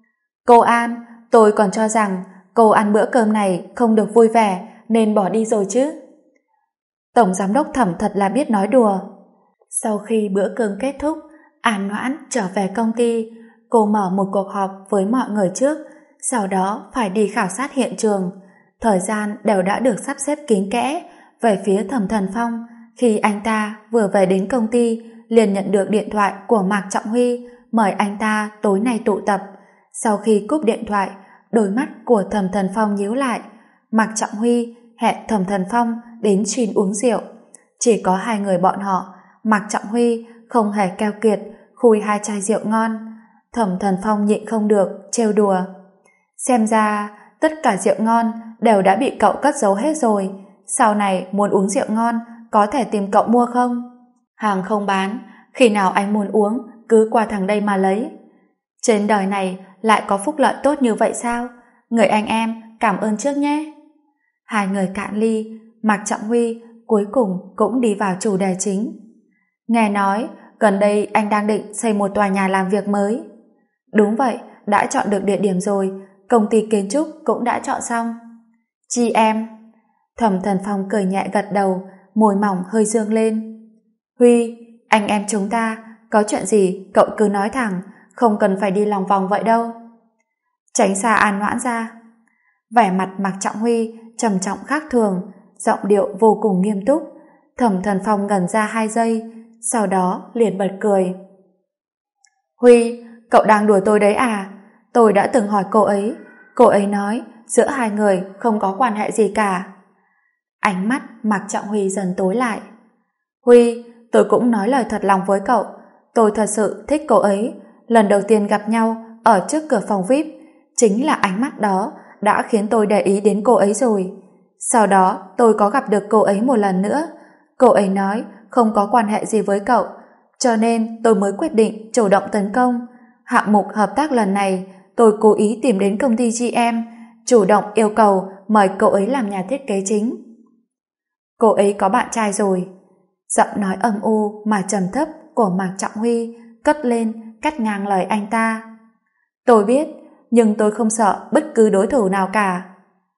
Cô An, tôi còn cho rằng cô ăn bữa cơm này không được vui vẻ nên bỏ đi rồi chứ. Tổng giám đốc Thẩm thật là biết nói đùa. Sau khi bữa cơm kết thúc, An Noãn trở về công ty. Cô mở một cuộc họp với mọi người trước, sau đó phải đi khảo sát hiện trường. Thời gian đều đã được sắp xếp kín kẽ. Về phía Thẩm Thần Phong, khi anh ta vừa về đến công ty liền nhận được điện thoại của Mạc Trọng Huy mời anh ta tối nay tụ tập. Sau khi cúp điện thoại, đôi mắt của Thẩm Thần Phong nhíu lại. Mạc Trọng Huy hẹn Thẩm Thần Phong đến Chin uống rượu. Chỉ có hai người bọn họ, Mạc Trọng Huy không hề keo kiệt khui hai chai rượu ngon. Thẩm Thần Phong nhịn không được trêu đùa, xem ra tất cả rượu ngon đều đã bị cậu cất giấu hết rồi, sau này muốn uống rượu ngon có thể tìm cậu mua không? Hàng không bán, khi nào anh muốn uống cứ qua thằng đây mà lấy. Trên đời này lại có phúc lợi tốt như vậy sao? Người anh em cảm ơn trước nhé. Hai người cạn ly, Mạc Trọng Huy cuối cùng cũng đi vào chủ đề chính. Nghe nói gần đây anh đang định xây một tòa nhà làm việc mới. Đúng vậy, đã chọn được địa điểm rồi, công ty kiến trúc cũng đã chọn xong. Chị em. Thẩm Thần Phong cười nhẹ gật đầu, môi mỏng hơi dương lên. Huy, anh em chúng ta có chuyện gì cậu cứ nói thẳng, không cần phải đi lòng vòng vậy đâu. Tránh xa An Noãn ra. Vẻ mặt Mạc Trọng Huy trầm trọng khác thường, giọng điệu vô cùng nghiêm túc. Thẩm Thần Phong ngẩn ra 2 giây, sau đó liền bật cười. Huy, cậu đang đùa tôi đấy à? Tôi đã từng hỏi cô ấy nói giữa hai người không có quan hệ gì cả. Ánh mắt Mạc Trọng Huy dần tối lại. Huy, tôi cũng nói lời thật lòng với cậu, tôi thật sự thích cô ấy. Lần đầu tiên gặp nhau ở trước cửa phòng VIP, chính là ánh mắt đó đã khiến tôi để ý đến cô ấy rồi. Sau đó tôi có gặp được cô ấy một lần nữa. Cô ấy nói không có quan hệ gì với cậu, cho nên tôi mới quyết định chủ động tấn công. Hạng mục hợp tác lần này tôi cố ý tìm đến công ty GM, chủ động yêu cầu mời cô ấy làm nhà thiết kế chính. Cô ấy có bạn trai rồi. Giọng nói âm u mà trầm thấp của Mạc Trọng Huy cất lên cắt ngang lời anh ta. Tôi biết, nhưng tôi không sợ bất cứ đối thủ nào cả.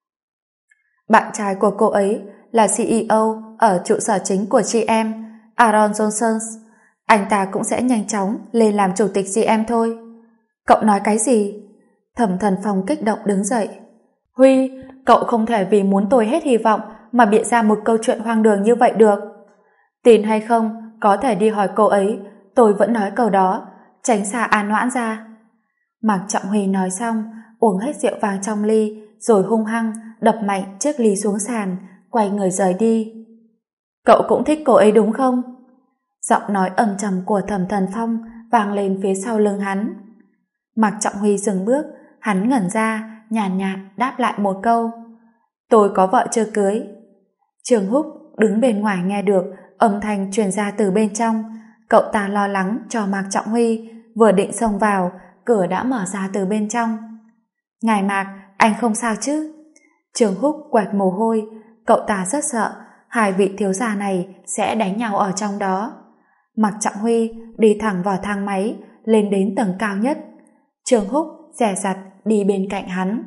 Bạn trai của cô ấy là CEO ở trụ sở chính của GM, Aaron Johnson. Anh ta cũng sẽ nhanh chóng lên làm chủ tịch GM thôi. Cậu nói cái gì? Thẩm Thần Phong kích động đứng dậy. Huy, cậu không thể vì muốn tôi hết hy vọng mà bịa ra một câu chuyện hoang đường như vậy được. Tin hay không, có thể đi hỏi cô ấy, tôi vẫn nói câu đó, tránh xa An Noãn ra. Mạc Trọng Huy nói xong, uống hết rượu vang trong ly, rồi hung hăng đập mạnh chiếc ly xuống sàn, quay người rời đi. Cậu cũng thích cô ấy đúng không? Giọng nói ầm trầm của Thẩm Thần Phong vang lên phía sau lưng hắn. Mạc Trọng Huy dừng bước, hắn ngẩn ra, nhàn nhạt đáp lại một câu. Tôi có vợ chưa cưới. Trường Húc đứng bên ngoài nghe được âm thanh truyền ra từ bên trong. Cậu ta lo lắng cho Mạc Trọng Huy, vừa định xông vào, cửa đã mở ra từ bên trong. Ngài Mạc, anh không sao chứ? Trường Húc quẹt mồ hôi, cậu ta rất sợ hai vị thiếu gia này sẽ đánh nhau ở trong đó. Mạc Trọng Huy đi thẳng vào thang máy, lên đến tầng cao nhất. Trường Húc dè dặt đi bên cạnh hắn.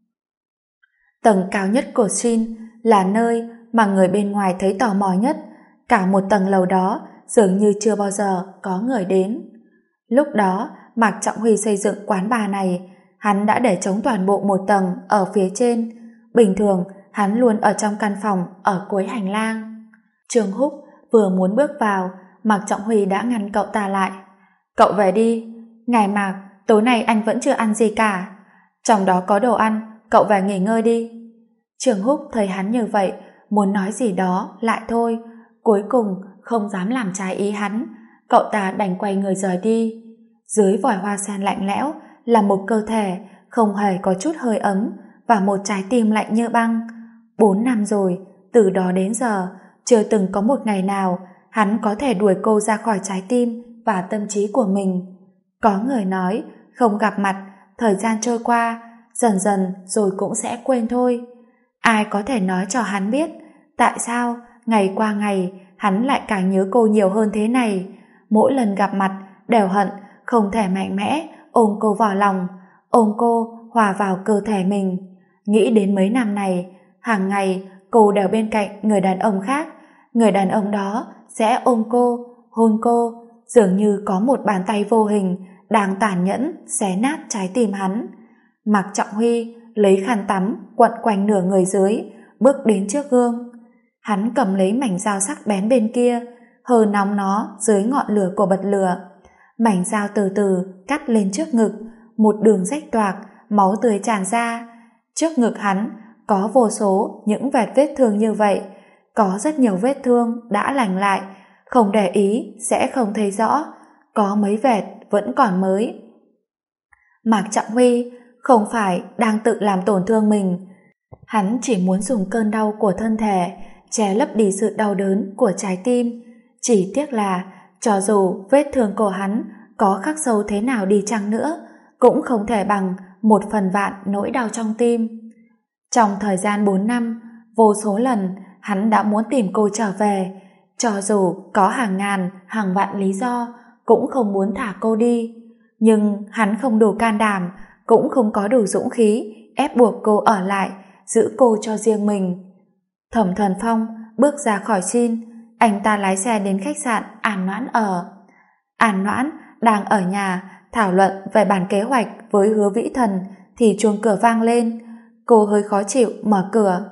Tầng cao nhất của Shin là nơi mà người bên ngoài thấy tò mò nhất. Cả một tầng lầu đó dường như chưa bao giờ có người đến. Lúc đó Mạc Trọng Huy xây dựng quán bar này, hắn đã để trống toàn bộ một tầng ở phía trên. Bình thường hắn luôn ở trong căn phòng ở cuối hành lang. Trường Húc vừa muốn bước vào, Mạc Trọng Huy đã ngăn cậu ta lại. Cậu về đi. Ngài Mạc, tối nay anh vẫn chưa ăn gì cả. Trong đó có đồ ăn, cậu về nghỉ ngơi đi. Trường Húc thấy hắn như vậy, muốn nói gì đó lại thôi, cuối cùng không dám làm trái ý hắn. Cậu ta đành quay người rời đi. Dưới vòi hoa sen lạnh lẽo là một cơ thể không hề có chút hơi ấm và một trái tim lạnh như băng. 4 năm rồi, từ đó đến giờ chưa từng có một ngày nào hắn có thể đuổi cô ra khỏi trái tim và tâm trí của mình. Có người nói không gặp mặt, thời gian trôi qua dần dần rồi cũng sẽ quên thôi. Ai có thể nói cho hắn biết tại sao ngày qua ngày hắn lại càng nhớ cô nhiều hơn thế này. Mỗi lần gặp mặt đều hận không thể mạnh mẽ ôm cô vào lòng, ôm cô hòa vào cơ thể mình. Nghĩ đến mấy năm này, hàng ngày cô đều bên cạnh người đàn ông khác, người đàn ông đó sẽ ôm cô, hôn cô, dường như có một bàn tay vô hình đang tàn nhẫn xé nát trái tim hắn. Mạc Trọng Huy lấy khăn tắm quặn quanh nửa người dưới, bước đến trước gương. Hắn cầm lấy mảnh dao sắc bén bên kia, hờ nóng nó dưới ngọn lửa của bật lửa. Mảnh dao từ từ cắt lên trước ngực, một đường rách toạc, máu tươi tràn ra. Trước ngực hắn có vô số những vết thương như vậy, có rất nhiều vết thương đã lành lại, không để ý sẽ không thấy rõ, có mấy vết vẫn còn mới. Mạc Trọng Huy không phải đang tự làm tổn thương mình, hắn chỉ muốn dùng cơn đau của thân thể che lấp đi sự đau đớn của trái tim. Chỉ tiếc là cho dù vết thương của hắn có khắc sâu thế nào đi chăng nữa, cũng không thể bằng 1/1000 nỗi đau trong tim. Trong thời gian 4 năm, vô số lần hắn đã muốn tìm cô trở về, cho dù có hàng ngàn, hàng vạn lý do, cũng không muốn thả cô đi. Nhưng hắn không đủ can đảm, cũng không có đủ dũng khí ép buộc cô ở lại, giữ cô cho riêng mình. Thẩm Thần Phong bước ra khỏi Shin, anh ta lái xe đến khách sạn An Noãn ở. An Noãn đang ở nhà thảo luận về bản kế hoạch với Hứa Vĩ Thần thì chuông cửa vang lên. Cô hơi khó chịu mở cửa.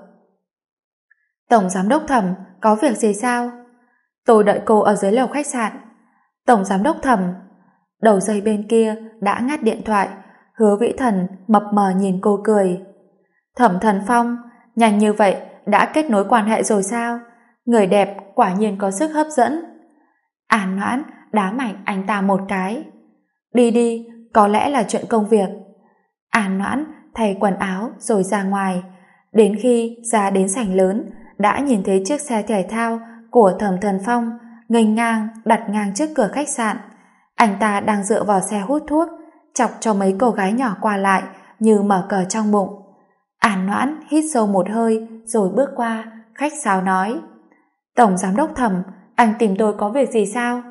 Tổng giám đốc Thẩm, có việc gì sao? Tôi đợi cô ở dưới lầu khách sạn. Tổng giám đốc Thẩm. Đầu dây bên kia đã ngắt điện thoại. Hứa Vĩ Thần mập mờ nhìn cô cười. Thẩm Thần Phong, nhanh như vậy đã kết nối quan hệ rồi sao? Người đẹp quả nhiên có sức hấp dẫn. An Noãn đá mạnh anh ta một cái. Đi đi, có lẽ là chuyện công việc. An Noãn thay quần áo rồi ra ngoài. Đến khi ra đến sảnh lớn, đã nhìn thấy chiếc xe thể thao của Thẩm Thần Phong nghênh ngang đặt ngang trước cửa khách sạn. Anh ta đang dựa vào xe hút thuốc, chọc cho mấy cô gái nhỏ qua lại như mở cờ trong bụng. An Noãn hít sâu một hơi rồi bước qua, khách sáo nói: Tổng giám đốc Thẩm, anh tìm tôi có việc gì sao?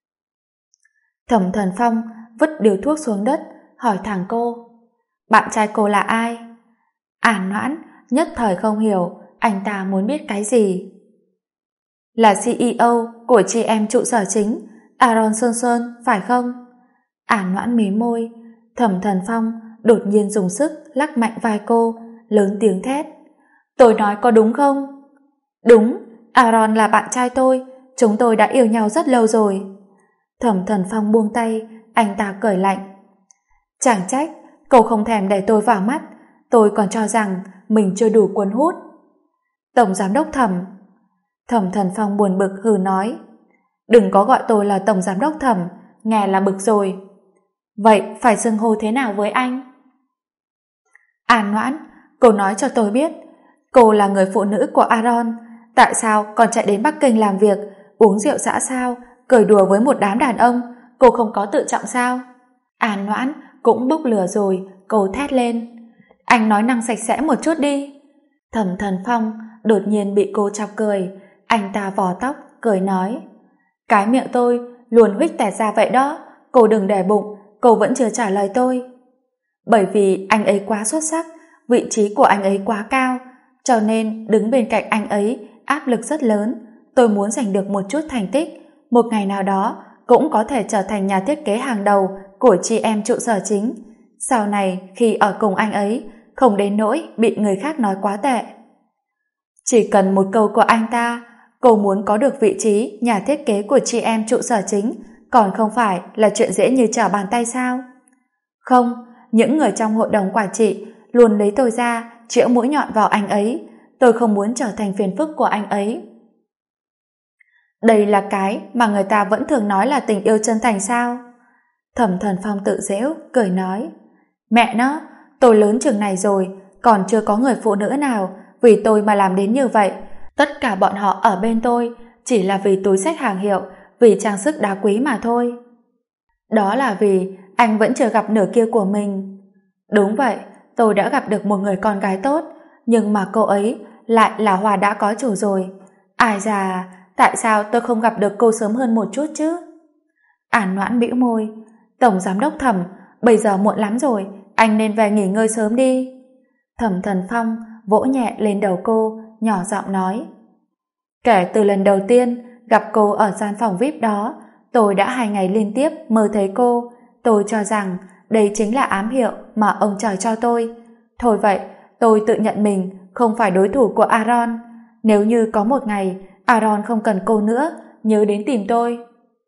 Thẩm Thần Phong vứt điếu thuốc xuống đất, hỏi thẳng cô. Bạn trai cô là ai? An Noãn nhất thời không hiểu anh ta muốn biết cái gì. Là CEO của chị em trụ sở chính, Aaron Sơn Sơn, phải không? An Noãn mím môi. Thẩm Thần Phong đột nhiên dùng sức lắc mạnh vai cô, lớn tiếng thét. Tôi nói có đúng không? Đúng, Aaron là bạn trai tôi, chúng tôi đã yêu nhau rất lâu rồi. Thẩm Thần Phong buông tay, anh ta cười lạnh. Chẳng trách cậu không thèm để tôi vào mắt, tôi còn cho rằng mình chưa đủ cuốn hút. Tổng giám đốc Thẩm. Thẩm Thần Phong buồn bực hừ nói. Đừng có gọi tôi là tổng giám đốc Thẩm, nghe là bực rồi. Vậy phải xưng hô thế nào với anh? An Noãn, cô nói cho tôi biết, cô là người phụ nữ của Aaron, tại sao còn chạy đến Bắc Kinh làm việc, uống rượu xã sao, cười đùa với một đám đàn ông, cô không có tự trọng sao? An Noãn cũng bốc lửa rồi, cô thét lên. Anh nói năng sạch sẽ một chút đi. Thẩm Thần Phong đột nhiên bị cô chọc cười, anh ta vò tóc, cười nói. Cái miệng tôi luôn huých tẹt ra vậy đó, cô đừng để bụng, cô vẫn chưa trả lời tôi. Bởi vì anh ấy quá xuất sắc, vị trí của anh ấy quá cao, cho nên đứng bên cạnh anh ấy áp lực rất lớn. Tôi muốn giành được một chút thành tích, một ngày nào đó cũng có thể trở thành nhà thiết kế hàng đầu của chị em trụ sở chính. Sau này khi ở cùng anh ấy, không đến nỗi bị người khác nói quá tệ. Chỉ cần một câu của anh ta, cô muốn có được vị trí nhà thiết kế của chị em trụ sở chính, còn không phải là chuyện dễ như trở bàn tay sao? Không, những người trong hội đồng quản trị luôn lấy tôi ra chĩa mũi nhọn vào anh ấy. Tôi không muốn trở thành phiền phức của anh ấy. Đây là cái mà người ta vẫn thường nói là tình yêu chân thành sao? Thẩm Thần Phong tự giễu, cười nói. Mẹ nó, tôi lớn chừng này rồi, còn chưa có người phụ nữ nào vì tôi mà làm đến như vậy. Tất cả bọn họ ở bên tôi chỉ là vì túi xách hàng hiệu, vì trang sức đá quý mà thôi. Đó là vì anh vẫn chưa gặp nửa kia của mình. Đúng vậy, tôi đã gặp được một người con gái tốt, nhưng mà cô ấy lại là hoa đã có chủ rồi. Ai già, tại sao tôi không gặp được cô sớm hơn một chút chứ? An Noãn bĩu môi. Tổng giám đốc Thẩm, bây giờ muộn lắm rồi, anh nên về nghỉ ngơi sớm đi. Thẩm Thần Phong vỗ nhẹ lên đầu cô, nhỏ giọng nói. Kể từ lần đầu tiên gặp cô ở gian phòng VIP đó, tôi đã 2 ngày liên tiếp mơ thấy cô. Tôi cho rằng đây chính là ám hiệu mà ông trời cho tôi. Thôi vậy, tôi tự nhận mình không phải đối thủ của Aaron. Nếu như có một ngày Aaron không cần cô nữa, nhớ đến tìm tôi.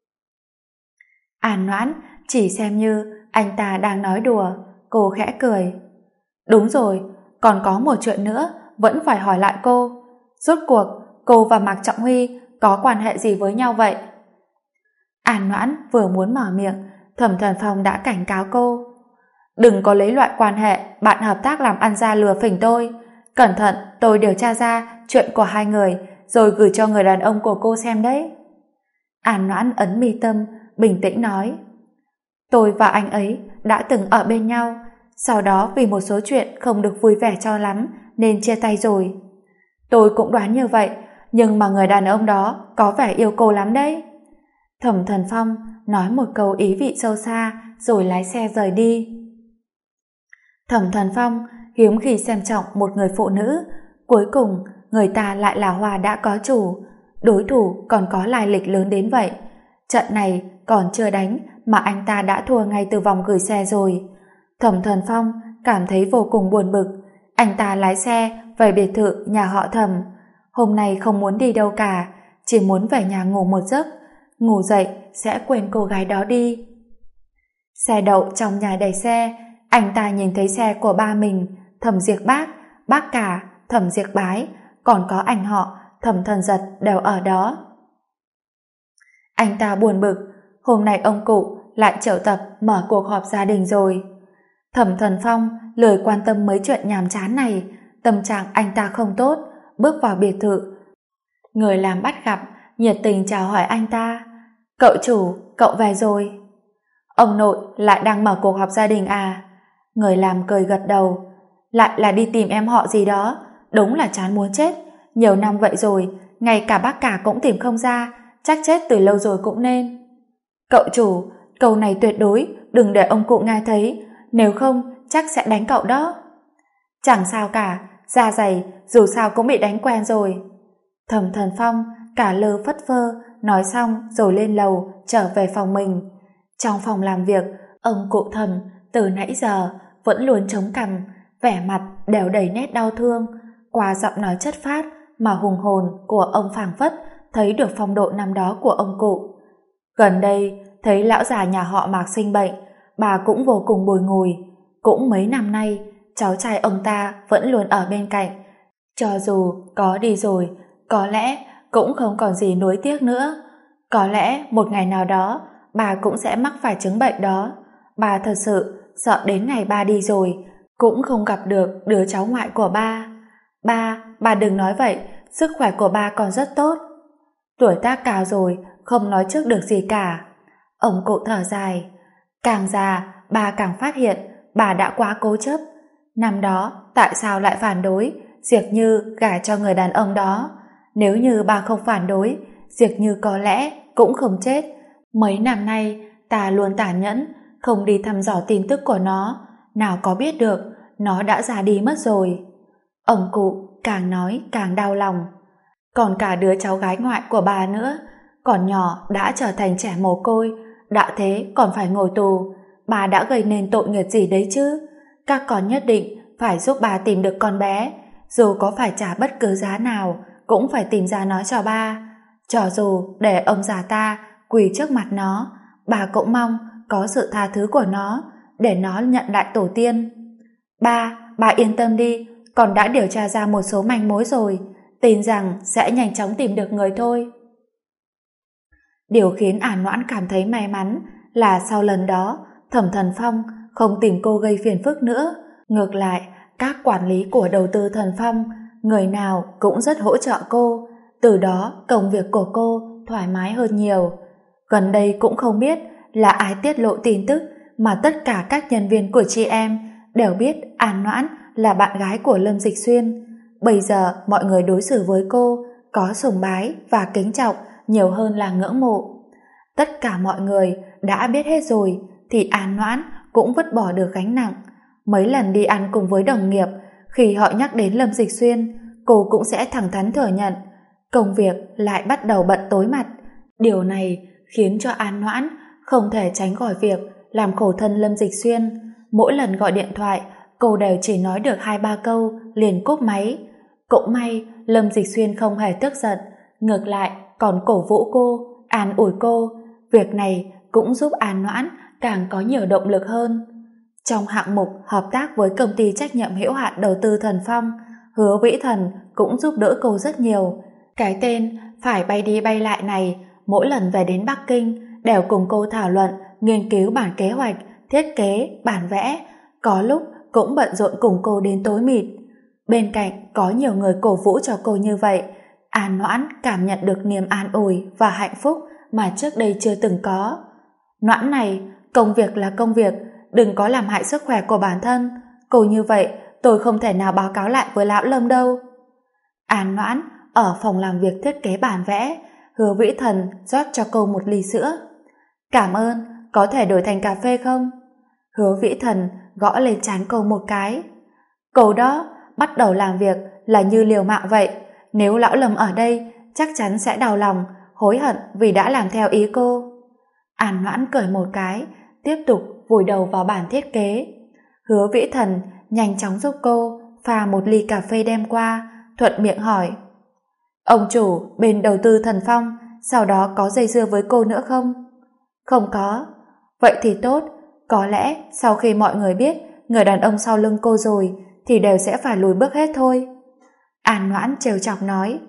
An Noãn chỉ xem như anh ta đang nói đùa, cô khẽ cười. Đúng rồi, còn có một chuyện nữa vẫn phải hỏi lại cô. Rốt cuộc cô và Mạc Trọng Huy có quan hệ gì với nhau vậy? An Noãn vừa muốn mở miệng, Thẩm Thần Phong đã cảnh cáo cô. Đừng có lấy loại quan hệ bạn hợp tác làm ăn ra lừa phỉnh tôi. Cẩn thận tôi điều tra ra chuyện của hai người rồi gửi cho người đàn ông của cô xem đấy. An Noãn ấn mi tâm, bình tĩnh nói. Tôi và anh ấy đã từng ở bên nhau, sau đó vì một số chuyện không được vui vẻ cho lắm nên chia tay rồi. Tôi cũng đoán như vậy, nhưng mà người đàn ông đó có vẻ yêu cô lắm đấy. Thẩm Thần Phong nói một câu ý vị sâu xa rồi lái xe rời đi. Thẩm Thần Phong hiếm khi xem trọng một người phụ nữ, cuối cùng người ta lại là hoa đã có chủ, đối thủ còn có lai lịch lớn đến vậy. Trận này còn chưa đánh mà anh ta đã thua ngay từ vòng gửi xe rồi. Thẩm Thần Phong cảm thấy vô cùng buồn bực. Anh ta lái xe về biệt thự nhà họ Thẩm. Hôm nay không muốn đi đâu cả, chỉ muốn về nhà ngủ một giấc, ngủ dậy sẽ quên cô gái đó đi. Xe đậu trong nhà đầy xe, anh ta nhìn thấy xe của ba mình, Thẩm Diệp Bác, bác cả, Thẩm Diệp Bái, còn có anh họ Thẩm Thần Giật đều ở đó. Anh ta buồn bực, hôm nay ông cụ lại triệu tập mở cuộc họp gia đình rồi. Thẩm Thần Phong lười quan tâm mấy chuyện nhàm chán này, tâm trạng anh ta không tốt, bước vào biệt thự. Người làm bắt gặp, nhiệt tình chào hỏi anh ta. Cậu chủ, cậu về rồi. Ông nội lại đang mở cuộc họp gia đình à? Người làm cười gật đầu. Lại là đi tìm em họ gì đó, đúng là chán muốn chết. Nhiều năm vậy rồi, ngay cả bác cả cũng tìm không ra, chắc chết từ lâu rồi cũng nên. Cậu chủ, câu này tuyệt đối đừng để ông cụ nghe thấy, nếu không chắc sẽ đánh cậu đó. Chẳng sao cả, da dày dù sao cũng bị đánh quen rồi. Thẩm Thần Phong cả lơ phất phơ nói xong rồi lên lầu trở về phòng mình. Trong phòng làm việc, ông cụ Thẩm từ nãy giờ vẫn luôn chống cằm, vẻ mặt đều đầy nét đau thương. Qua giọng nói chất phác mà hùng hồn của ông phảng phất thấy được phong độ năm đó của ông cụ. Gần đây thấy lão già nhà họ Mạc sinh bệnh, bà cũng vô cùng bùi ngùi. Cũng mấy năm nay cháu trai ông ta vẫn luôn ở bên cạnh, cho dù có đi rồi có lẽ cũng không còn gì nuối tiếc nữa. Có lẽ một ngày nào đó bà cũng sẽ mắc phải chứng bệnh đó. Bà thật sự sợ đến ngày ba đi rồi cũng không gặp được đứa cháu ngoại của ba. Bà đừng nói vậy, sức khỏe của ba còn rất tốt. Tuổi tác cao rồi, không nói trước được gì cả. Ông cụ thở dài. Càng già, bà càng phát hiện bà đã quá cố chấp. Năm đó, tại sao lại phản đối Diệp Như gả cho người đàn ông đó? Nếu như bà không phản đối, Diệp Như có lẽ cũng không chết. Mấy năm nay, ta luôn tàn nhẫn, không đi thăm dò tin tức của nó. Nào có biết được, nó đã già đi mất rồi. Ông cụ càng nói càng đau lòng. Còn cả đứa cháu gái ngoại của bà nữa, còn nhỏ đã trở thành trẻ mồ côi, đã thế còn phải ngồi tù. Bà đã gây nên tội nghiệp gì đấy chứ? Các con nhất định phải giúp bà tìm được con bé, dù có phải trả bất cứ giá nào cũng phải tìm ra nó cho ba. Cho dù để ông già ta quỳ trước mặt nó, bà cũng mong có sự tha thứ của nó để nó nhận lại tổ tiên. Bà yên tâm đi, con đã điều tra ra một số manh mối rồi, tin rằng sẽ nhanh chóng tìm được người thôi. Điều khiến An Noãn cảm thấy may mắn là sau lần đó Thẩm Thần Phong không tìm cô gây phiền phức nữa. Ngược lại, các quản lý của đầu tư Thần Phong người nào cũng rất hỗ trợ cô, từ đó công việc của cô thoải mái hơn nhiều. Gần đây cũng không biết là ai tiết lộ tin tức mà tất cả các nhân viên của chị em đều biết An Noãn là bạn gái của Lâm Dịch Xuyên. Bây giờ mọi người đối xử với cô có sùng bái và kính trọng nhiều hơn là ngưỡng mộ. Tất cả mọi người đã biết hết rồi thì An Noãn cũng vứt bỏ được gánh nặng. Mấy lần đi ăn cùng với đồng nghiệp, khi họ nhắc đến Lâm Dịch Xuyên, cô cũng sẽ thẳng thắn thừa nhận. Công việc lại bắt đầu bận tối mặt. Điều này khiến cho An Noãn không thể tránh khỏi việc làm khổ thân Lâm Dịch Xuyên. Mỗi lần gọi điện thoại, cô đều chỉ nói được 2-3 câu liền cúp máy. Cũng may Lâm Dịch Xuyên không hề tức giận, ngược lại còn cổ vũ cô, an ủi cô. Việc này cũng giúp An Noãn càng có nhiều động lực hơn. Trong hạng mục hợp tác với công ty trách nhiệm hữu hạn đầu tư Thần Phong, Hứa Vĩ Thần cũng giúp đỡ cô rất nhiều. Cái tên phải bay đi bay lại này mỗi lần về đến Bắc Kinh đều cùng cô thảo luận, nghiên cứu bản kế hoạch, thiết kế, bản vẽ, có lúc cũng bận rộn cùng cô đến tối mịt. Bên cạnh có nhiều người cổ vũ cho cô như vậy, An Noãn cảm nhận được niềm an ủi và hạnh phúc mà trước đây chưa từng có. Noãn này, công việc là công việc, đừng có làm hại sức khỏe của bản thân. Cô như vậy, tôi không thể nào báo cáo lại với lão Lâm đâu. An Noãn ở phòng làm việc thiết kế bản vẽ, Hứa Vĩ Thần rót cho cô một ly sữa. Cảm ơn, có thể đổi thành cà phê không? Hứa Vĩ Thần gõ lên trán cô một cái. Cô đó, bắt đầu làm việc là như liều mạng vậy. Nếu lão Lâm ở đây, chắc chắn sẽ đau lòng, hối hận vì đã làm theo ý cô. An Noãn cười một cái, tiếp tục vùi đầu vào bản thiết kế. Hứa Vĩ Thần nhanh chóng giúp cô pha một ly cà phê đem qua, thuận miệng hỏi: Ông chủ bên đầu tư Thần Phong sau đó có dây dưa với cô nữa không? Không có. Vậy thì tốt, có lẽ sau khi mọi người biết người đàn ông sau lưng cô rồi thì đều sẽ phải lùi bước hết thôi. An Noãn trêu chọc nói.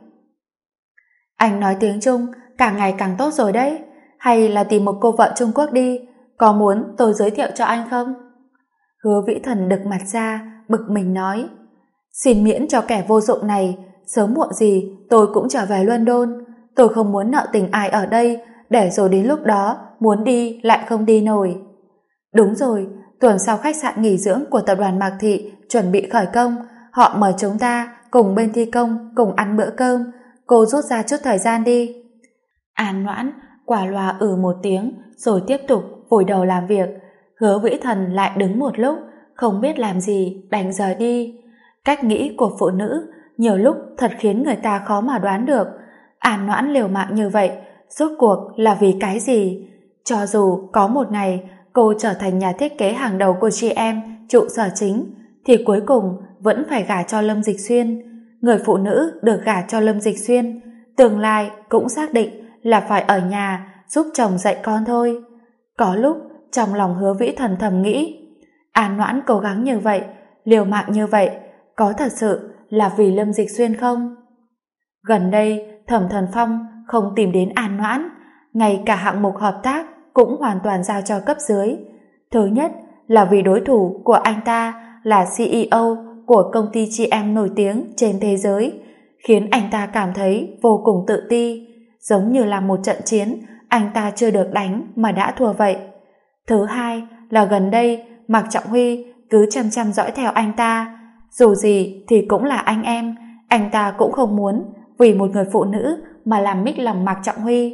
Anh nói tiếng Trung càng ngày càng tốt rồi đấy, hay là tìm một cô vợ Trung Quốc đi, có muốn tôi giới thiệu cho anh không? Hứa Vĩ Thần đực mặt ra, bực mình nói: Xin miễn cho kẻ vô dụng này, sớm muộn gì tôi cũng trở về London. Tôi không muốn nợ tình ai ở đây, để rồi đến lúc đó muốn đi lại không đi nổi. Đúng rồi, tuần sau khách sạn nghỉ dưỡng của tập đoàn Mạc Thị chuẩn bị khởi công, họ mời chúng ta cùng bên thi công cùng ăn bữa cơm, cô rút ra chút thời gian đi. An Noãn quả loa một tiếng rồi tiếp tục vùi đầu làm việc. Hứa Vĩ Thần lại đứng một lúc không biết làm gì, đành rời đi. Cách nghĩ của phụ nữ nhiều lúc thật khiến người ta khó mà đoán được. An Noãn liều mạng như vậy rốt cuộc là vì cái gì? Cho dù có một ngày cô trở thành nhà thiết kế hàng đầu của chị em trụ sở chính, thì cuối cùng vẫn phải gả cho Lâm Dịch Xuyên. Người phụ nữ được gả cho Lâm Dịch Xuyên tương lai cũng xác định là phải ở nhà giúp chồng dạy con thôi. Có lúc trong lòng Hứa Vĩ Thần thầm nghĩ, An Noãn cố gắng như vậy, liều mạng như vậy, có thật sự là vì Lâm Dịch Xuyên không? Gần đây Thẩm Thần Phong không tìm đến An Noãn, ngay cả hạng mục hợp tác cũng hoàn toàn giao cho cấp dưới. Thứ nhất là vì đối thủ của anh ta là CEO của công ty chị em nổi tiếng trên thế giới, khiến anh ta cảm thấy vô cùng tự ti, giống như là một trận chiến anh ta chưa được đánh mà đã thua vậy. Thứ hai là gần đây Mạc Trọng Huy cứ chăm chăm dõi theo anh ta, dù gì thì cũng là anh ta cũng không muốn vì một người phụ nữ mà làm mít lòng Mạc Trọng Huy.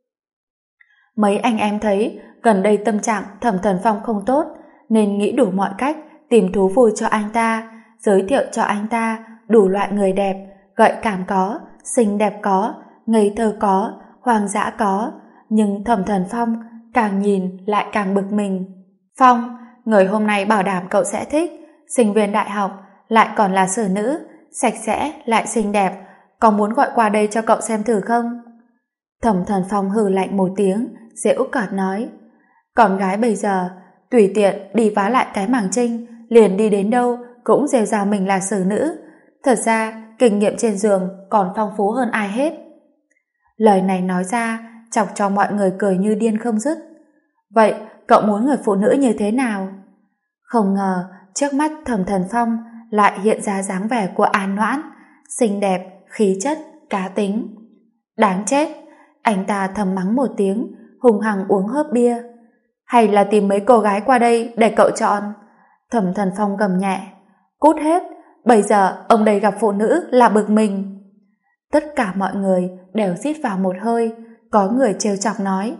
Mấy anh em thấy gần đây tâm trạng Thẩm Thần Phong không tốt, nên nghĩ đủ mọi cách tìm thú vui cho anh ta, giới thiệu cho anh ta đủ loại người đẹp, gợi cảm có, xinh đẹp có, ngây thơ có, hoang dã có. Nhưng Thẩm Thần Phong càng nhìn lại càng bực mình. Phong, người hôm nay bảo đảm cậu sẽ thích, sinh viên đại học, lại còn là xử nữ, sạch sẽ lại xinh đẹp, có muốn gọi qua đây cho cậu xem thử không? Thẩm Thần Phong hừ lạnh một tiếng, giễu cợt nói, con gái bây giờ tùy tiện đi vá lại cái màng trinh, liền đi đến đâu cũng rêu rao mình là xử nữ. Thật ra kinh nghiệm trên giường còn phong phú hơn ai hết. Lời này nói ra chọc cho mọi người cười như điên không dứt. Vậy cậu muốn người phụ nữ như thế nào? Không ngờ trước mắt Thẩm Thần Phong lại hiện ra dáng vẻ của An Noãn, xinh đẹp, khí chất, cá tính. Đáng chết! Anh ta thầm mắng một tiếng, hùng hằng uống hớp bia. Hay là tìm mấy cô gái qua đây để cậu chọn? Thẩm Thần Phong gầm nhẹ. Cút hết! Bây giờ ông đây gặp phụ nữ là bực mình. Tất cả mọi người đều rít vào một hơi. Có người trêu chọc nói,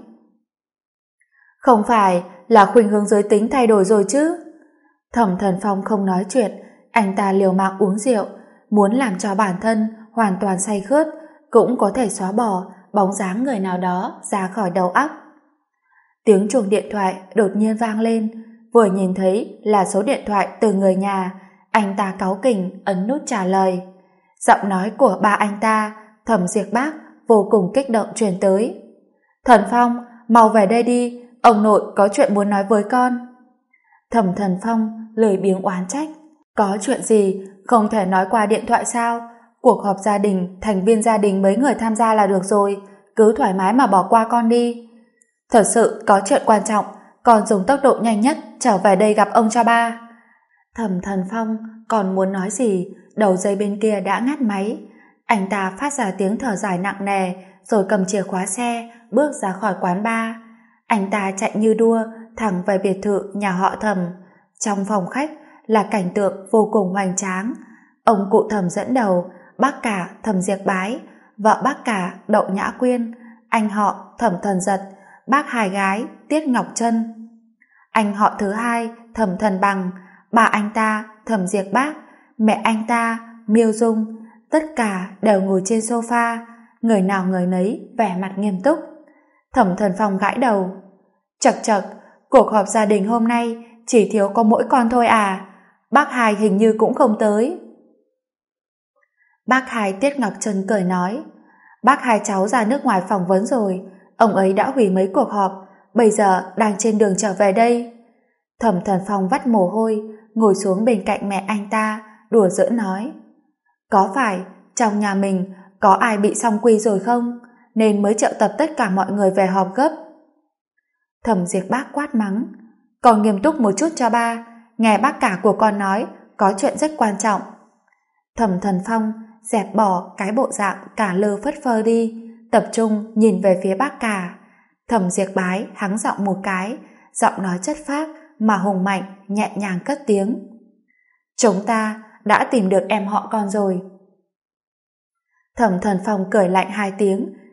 không phải là khuynh hướng giới tính thay đổi rồi chứ? Thẩm Thần Phong không nói chuyện, anh ta liều mạng uống rượu, muốn làm cho bản thân hoàn toàn say khướt, cũng có thể xóa bỏ bóng dáng người nào đó ra khỏi đầu óc. Tiếng chuông điện thoại đột nhiên vang lên, vừa nhìn thấy là số điện thoại từ người nhà, anh ta cáu kỉnh ấn nút trả lời. Giọng nói của ba anh ta, Thẩm Diệp Bác, vô cùng kích động truyền tới. Thần Phong, mau về đây đi, ông nội có chuyện muốn nói với con. Thẩm Thần Phong lười biếng oán trách, có chuyện gì không thể nói qua điện thoại sao? Cuộc họp gia đình, thành viên gia đình mấy người tham gia là được rồi, cứ thoải mái mà bỏ qua con đi. Thật sự có chuyện quan trọng, con dùng tốc độ nhanh nhất trở về đây gặp ông cho ba. Thẩm Thần Phong còn muốn nói gì, đầu dây bên kia đã ngắt máy. Anh ta phát ra tiếng thở dài nặng nề, rồi cầm chìa khóa xe bước ra khỏi quán bar. Anh ta chạy như đua thẳng về biệt thự nhà họ Thẩm. Trong phòng khách là cảnh tượng vô cùng hoành tráng. Ông cụ Thẩm dẫn đầu, bác cả Thẩm Diệp Bái, vợ bác cả Đậu Nhã Quyên, anh họ Thẩm Thần Giật, bác hai gái Tiết Ngọc Trân, anh họ thứ hai Thẩm Thần Bằng, bà anh ta Thẩm Diệp Bác, mẹ anh ta Miêu Dung, tất cả đều ngồi trên sofa, người nào người nấy vẻ mặt nghiêm túc. Thẩm Thần Phong gãi đầu. Chậc chậc, cuộc họp gia đình hôm nay chỉ thiếu có mỗi con thôi à? Bác hai hình như cũng không tới. Bác hai Tiết Ngọc Trân cười nói, bác hai cháu ra nước ngoài phỏng vấn rồi, ông ấy đã hủy mấy cuộc họp, bây giờ đang trên đường trở về đây. Thẩm Thần Phong vắt mồ hôi, ngồi xuống bên cạnh mẹ anh ta, đùa giỡn nói, có phải trong nhà mình có ai bị song quy rồi không, nên mới triệu tập tất cả mọi người về họp gấp? Thẩm Diệp Bác quát mắng, còn nghiêm túc một chút cho ba, nghe bác cả của con nói có chuyện rất quan trọng. Thẩm Thần Phong dẹp bỏ cái bộ dạng cả lơ phất phơ đi, tập trung nhìn về phía bác cả. Thẩm Diệp Bái hắng giọng một cái, giọng nói chất phác mà hùng mạnh, nhẹ nhàng cất tiếng, chúng ta đã tìm được em họ con rồi. Thẩm Thần Phong cười lạnh hai tiếng,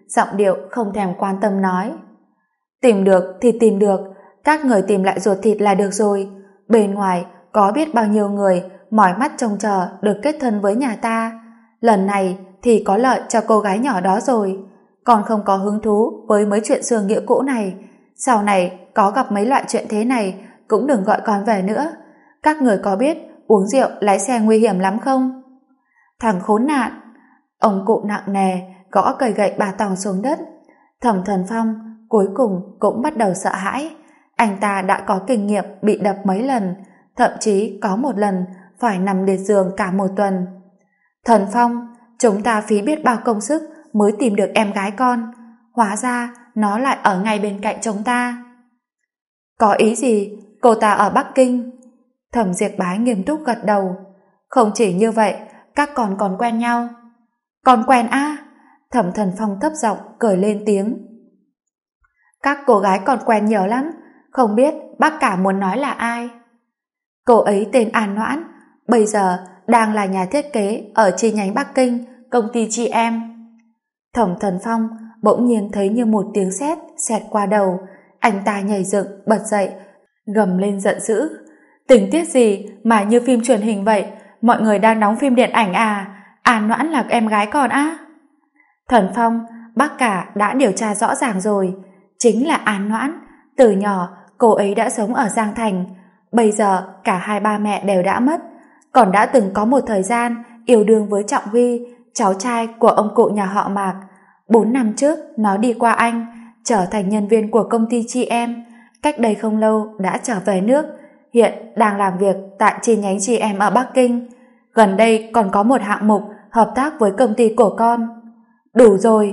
giọng điệu không thèm quan tâm nói. Tìm được thì tìm được, các người tìm lại ruột thịt là được rồi. Bên ngoài có biết bao nhiêu người mỏi mắt trông chờ được kết thân với nhà ta. Lần này thì có lợi cho cô gái nhỏ đó rồi. Còn không có hứng thú với mấy chuyện xưa nghĩa cũ này. Sau này có gặp mấy loại chuyện thế này cũng đừng gọi con về nữa. Các người có biết uống rượu lái xe nguy hiểm lắm không? Thằng khốn nạn! Ông cụ nặng nề gõ cây gậy bà tòng xuống đất. Thẩm Thần Phong cuối cùng cũng bắt đầu sợ hãi. Anh ta đã có kinh nghiệm bị đập mấy lần, thậm chí có một lần phải nằm liệt giường cả một tuần. Thần Phong, chúng ta phí biết bao công sức mới tìm được em gái con, hóa ra nó lại ở ngay bên cạnh chúng ta. Có ý gì? Cô ta ở Bắc Kinh. Thẩm Diệp Bái nghiêm túc gật đầu. Không chỉ như vậy, các con còn quen nhau. Còn quen á? Thẩm Thần Phong thấp giọng cười lên tiếng. Các cô gái còn quen nhiều lắm, không biết bác cả muốn nói là ai. Cô ấy tên An Noãn, bây giờ đang là nhà thiết kế ở chi nhánh Bắc Kinh, công ty chị em. Thẩm Thần Phong bỗng nhiên thấy như một tiếng sét xẹt qua đầu. Anh ta nhảy dựng bật dậy, gầm lên giận dữ. Tình tiết gì mà như phim truyền hình vậy? Mọi người đang đóng phim điện ảnh à? An Noãn là em gái con á? Thần Phong, bác cả đã điều tra rõ ràng rồi. Chính là An Noãn. Từ nhỏ cô ấy đã sống ở Giang Thành. Bây giờ cả hai ba mẹ đều đã mất. Còn đã từng có một thời gian yêu đương với Trọng Huy, cháu trai của ông cụ nhà họ Mạc. 4 năm trước nó đi qua Anh, trở thành nhân viên của công ty chị em. Cách đây không lâu đã trở về nước, hiện đang làm việc tại chi nhánh chị em ở Bắc Kinh. Gần đây còn có một hạng mục hợp tác với công ty của con. Đủ rồi.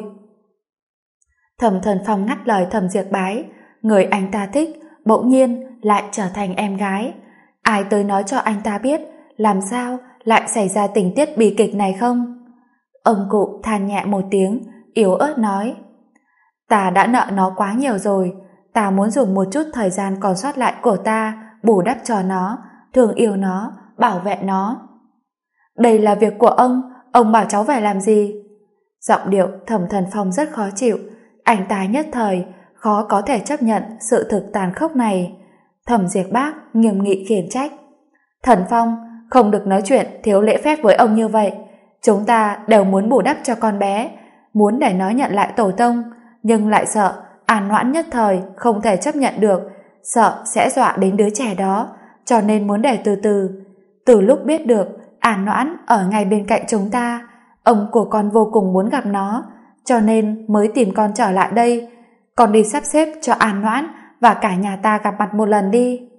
Thẩm Thần Phong ngắt lời Thẩm Diệp Bái. Người anh ta thích bỗng nhiên lại trở thành em gái. Ai tới nói cho anh ta biết làm sao lại xảy ra tình tiết bi kịch này không? Ông cụ than nhẹ một tiếng, yếu ớt nói. Ta đã nợ nó quá nhiều rồi. Ta muốn dùng một chút thời gian còn sót lại của ta bù đắp cho nó, thương yêu nó, bảo vệ nó. Đây là việc của ông bảo cháu phải làm gì? Giọng điệu Thẩm Thần Phong rất khó chịu. Anh ta nhất thời khó có thể chấp nhận sự thực tàn khốc này. Thẩm Diệp Bác nghiêm nghị khiển trách. Thần Phong, không được nói chuyện thiếu lễ phép với ông như vậy. Chúng ta đều muốn bù đắp cho con bé, muốn để nó nhận lại tổ tông, nhưng lại sợ An Noãn nhất thời không thể chấp nhận được, sợ sẽ dọa đến đứa trẻ đó, cho nên muốn để từ từ. Từ lúc biết được An Noãn ở ngay bên cạnh chúng ta, ông của con vô cùng muốn gặp nó, cho nên mới tìm con trở lại đây. Con đi sắp xếp cho An Noãn và cả nhà ta gặp mặt một lần đi.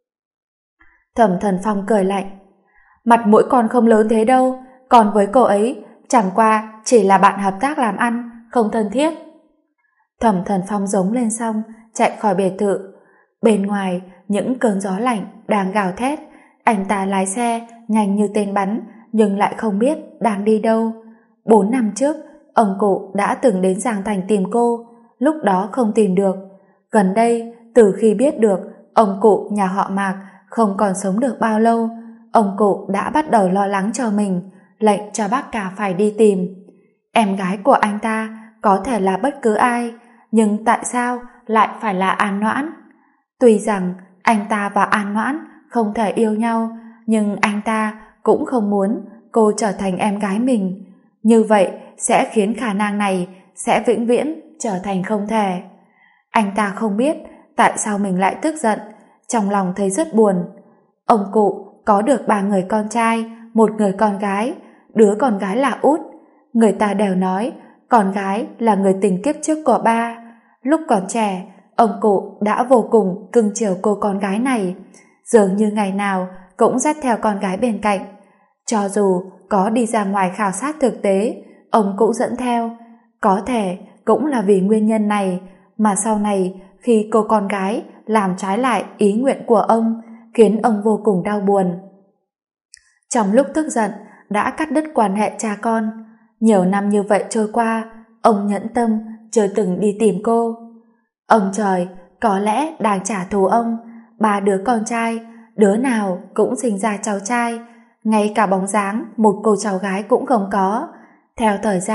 Thẩm Thần Phong cười lạnh. Mặt mũi con không lớn thế đâu, còn với cô ấy chẳng qua chỉ là bạn hợp tác làm ăn, không thân thiết. Thẩm Thần Phong giống lên xong chạy khỏi biệt thự. Bên ngoài những cơn gió lạnh đang gào thét. Anh ta lái xe nhanh như tên bắn, nhưng lại không biết đang đi đâu. 4 năm trước ông cụ đã từng đến Giang Thành tìm cô, lúc đó không tìm được. Gần đây từ khi biết được ông cụ nhà họ Mạc không còn sống được bao lâu, ông cụ đã bắt đầu lo lắng cho mình, lệnh cho bác cả phải đi tìm. Em gái của anh ta có thể là bất cứ ai, nhưng tại sao lại phải là An Noãn? Tuy rằng anh ta và An Noãn không thể yêu nhau, nhưng anh ta cũng không muốn cô trở thành em gái mình. Như vậy sẽ khiến khả năng này sẽ vĩnh viễn trở thành không thể. Anh ta không biết tại sao mình lại tức giận, trong lòng thấy rất buồn. Ông cụ có được 3 người con trai, 1 người con gái, đứa con gái là út. Người ta đều nói con gái là người tình kiếp trước của ba. Lúc còn trẻ, ông cụ đã vô cùng cưng chiều cô con gái này, dường như ngày nào cũng dắt theo con gái bên cạnh. Cho dù có đi ra ngoài khảo sát thực tế, ông cũng dẫn theo. Có thể cũng là vì nguyên nhân này mà sau này khi cô con gái làm trái lại ý nguyện của ông, khiến ông vô cùng đau buồn. Trong lúc tức giận đã cắt đứt quan hệ cha con. Nhiều năm như vậy trôi qua, ông nhẫn tâm chưa từng đi tìm cô. Ông trời có lẽ đang trả thù ông. 3 đứa con trai, đứa nào cũng sinh ra cháu trai, ngay cả bóng dáng một cô cháu gái cũng không có. Theo thời gian,